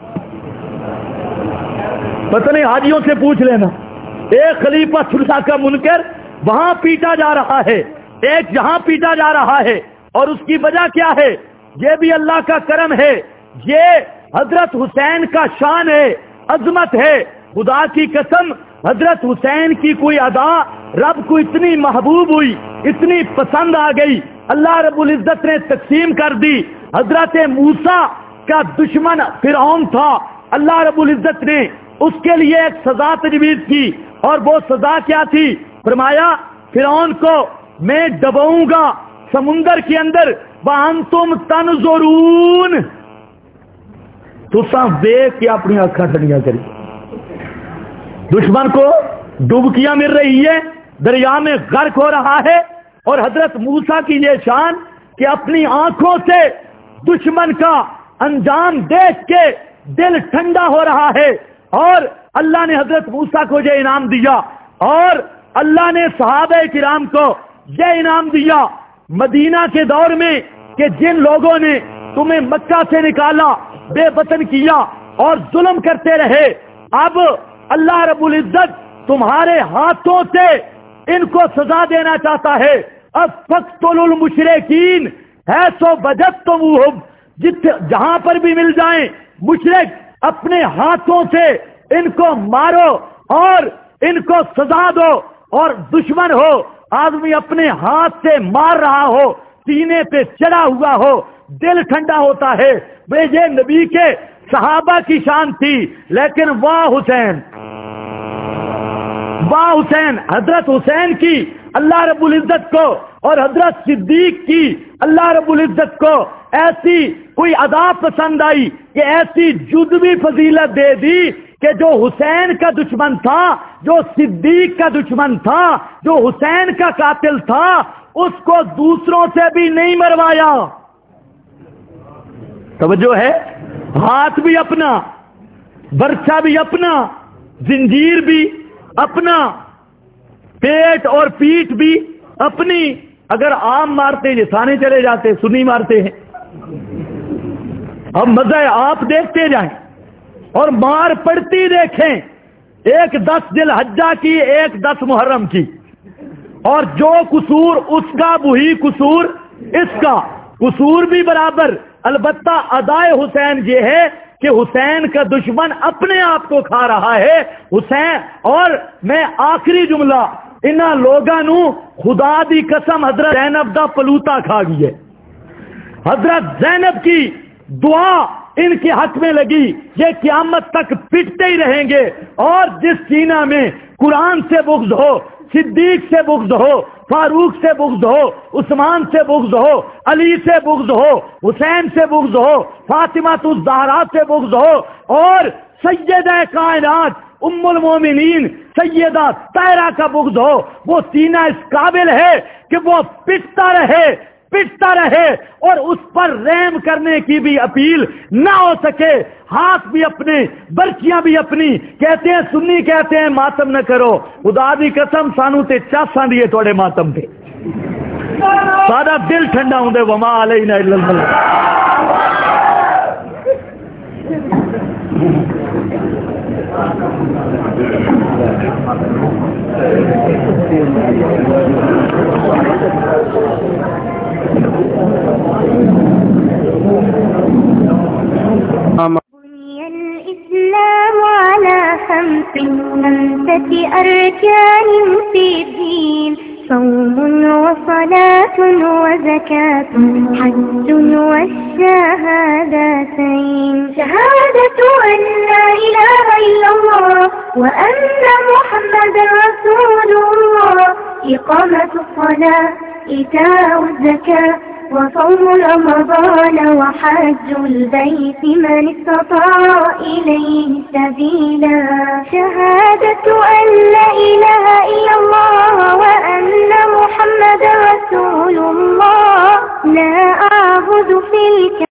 پتہ نہیں حاجیوں سے پوچھ لینا، ایک خلیفۃ اللہ کا منکر وہاں پیٹا جا رہا ہے، ایک یہاں پیٹا جا رہا ہے، اور اس کی وجہ کیا ہے؟ یہ بھی اللہ کا کرم ہے، یہ حضرت حسین کا شان ہے، عظمت ہے، خدا کی قسم حضرت حسین کی کوئی ادا رب کو اتنی محبوب ہوئی، اتنی پسند آ گئی، اللہ رب العزت نے تقسیم کر دی۔ حضرت موسیٰ کا دشمن فرعون تھا، اللہ رب العزت نے اس کے لیے ایک سزا تجویز کی، اور وہ سزا کیا تھی؟ فرمایا فرعون کو میں ڈبوؤں گا سمندر کے اندر، وَأَنْتُمْ تَنْظُرُونَ، تساں دیکھ کے اپنی آنکھاں ٹھنڈیاں کری۔ دشمن کو ڈبکیاں مل رہی ہے، دریا میں غرق ہو رہا ہے، اور حضرت موسیٰ کی یہ شان کہ اپنی آنکھوں سے دشمن کا انجام دیکھ کے دل ٹھنڈا ہو رہا ہے، اور اللہ نے حضرت موسیٰ کو یہ انعام دیا، اور اللہ نے صحابہ کرام کو یہ انعام دیا مدینہ کے دور میں کہ جن لوگوں نے تمہیں مکہ سے نکالا، بے وطن کیا اور ظلم کرتے رہے، اب اللہ رب العزت تمہارے ہاتھوں سے ان کو سزا دینا چاہتا ہے۔ اب فَاقْتُلُوا الْمُشْرِكِينَ حَيْثُ وَجَدتُّمُوهُمْ، جہاں پر بھی مل جائیں مشرک، اپنے ہاتھوں سے ان کو مارو اور ان کو سزا دو۔ اور دشمن ہو، آدمی اپنے ہاتھ سے مار رہا ہو، سینے پہ چڑھا ہوا ہو، دل ٹھنڈا ہوتا ہے۔ یہ نبی کے صحابہ کی شان تھی، لیکن واہ حسین، واہ حسین، حضرت حسین کی اللہ رب العزت کو اور حضرت صدیق کی اللہ رب العزت کو ایسی کوئی ادا پسند آئی کہ ایسی جزوی فضیلت دے دی کہ جو حسین کا دشمن تھا، جو صدیق کا دشمن تھا، جو حسین کا قاتل تھا، اس کو دوسروں سے بھی نہیں مروایا۔ توجہ ہے؟ ہاتھ بھی اپنا، برچہ بھی اپنا، زنجیر بھی اپنا، پیٹ اور پیٹ بھی اپنی۔ اگر عام مارتے یہ تھانے چلے جاتے، سنی مارتے ہیں۔ اب مزہ آپ دیکھتے جائیں اور مار پڑتی دیکھیں، ایک 10 ذی الحجہ کی، ایک 10 محرم کی، اور جو قصور اس کا وہی قصور اس کا، قصور بھی برابر۔ البتہ ادائے حسین یہ ہے کہ حسین کا دشمن اپنے آپ کو کھا رہا ہے حسین۔ اور میں آخری جملہ، انہاں لوگاں نو خدا دی قسم حضرت زینب دا پلوتا کھا گئی ہے۔ حضرت زینب کی دعا ان کے حق میں لگی، یہ قیامت تک پٹتے ہی رہیں گے۔ اور جس سینہ میں قرآن سے بغض ہو، صدیق سے بغض ہو، فاروق سے بغض ہو، عثمان سے بغض ہو، علی سے بغض ہو، حسین سے بغض ہو، فاطمہ الزہرا سے بغض ہو، اور سیدہ کائنات ام المومنین سیدہ طاہرہ کا بغض ہو، وہ سینہ اس قابل ہے کہ وہ پٹتا رہے، پٹتا رہے، اور اس پر رحم کرنے کی بھی اپیل نہ ہو سکے۔ ہاتھ بھی اپنے، برچیاں بھی اپنی۔ کہتے ہیں سنی کہتے ہیں ماتم نہ کرو، خدا دی قسم سانو تے چاساں دیے تھوڑے ماتم تے، سارا دل ٹھنڈا ہوندے۔ وما علینا الا البلاغ۔ بني الإسلام على 5 أركان في الدين: صوم وصلاة وزكاة حج والشهادتين. شهادة أن لا إله إلا الله وأن محمد رسول الله، إقامة الصلاة، إيتاء الزكاة، وصوم رمضان، وحج البيت من استطاع إليه سبيلا. شهادة أن لا إله إلا الله وأن محمد رسول الله. لا أعبد في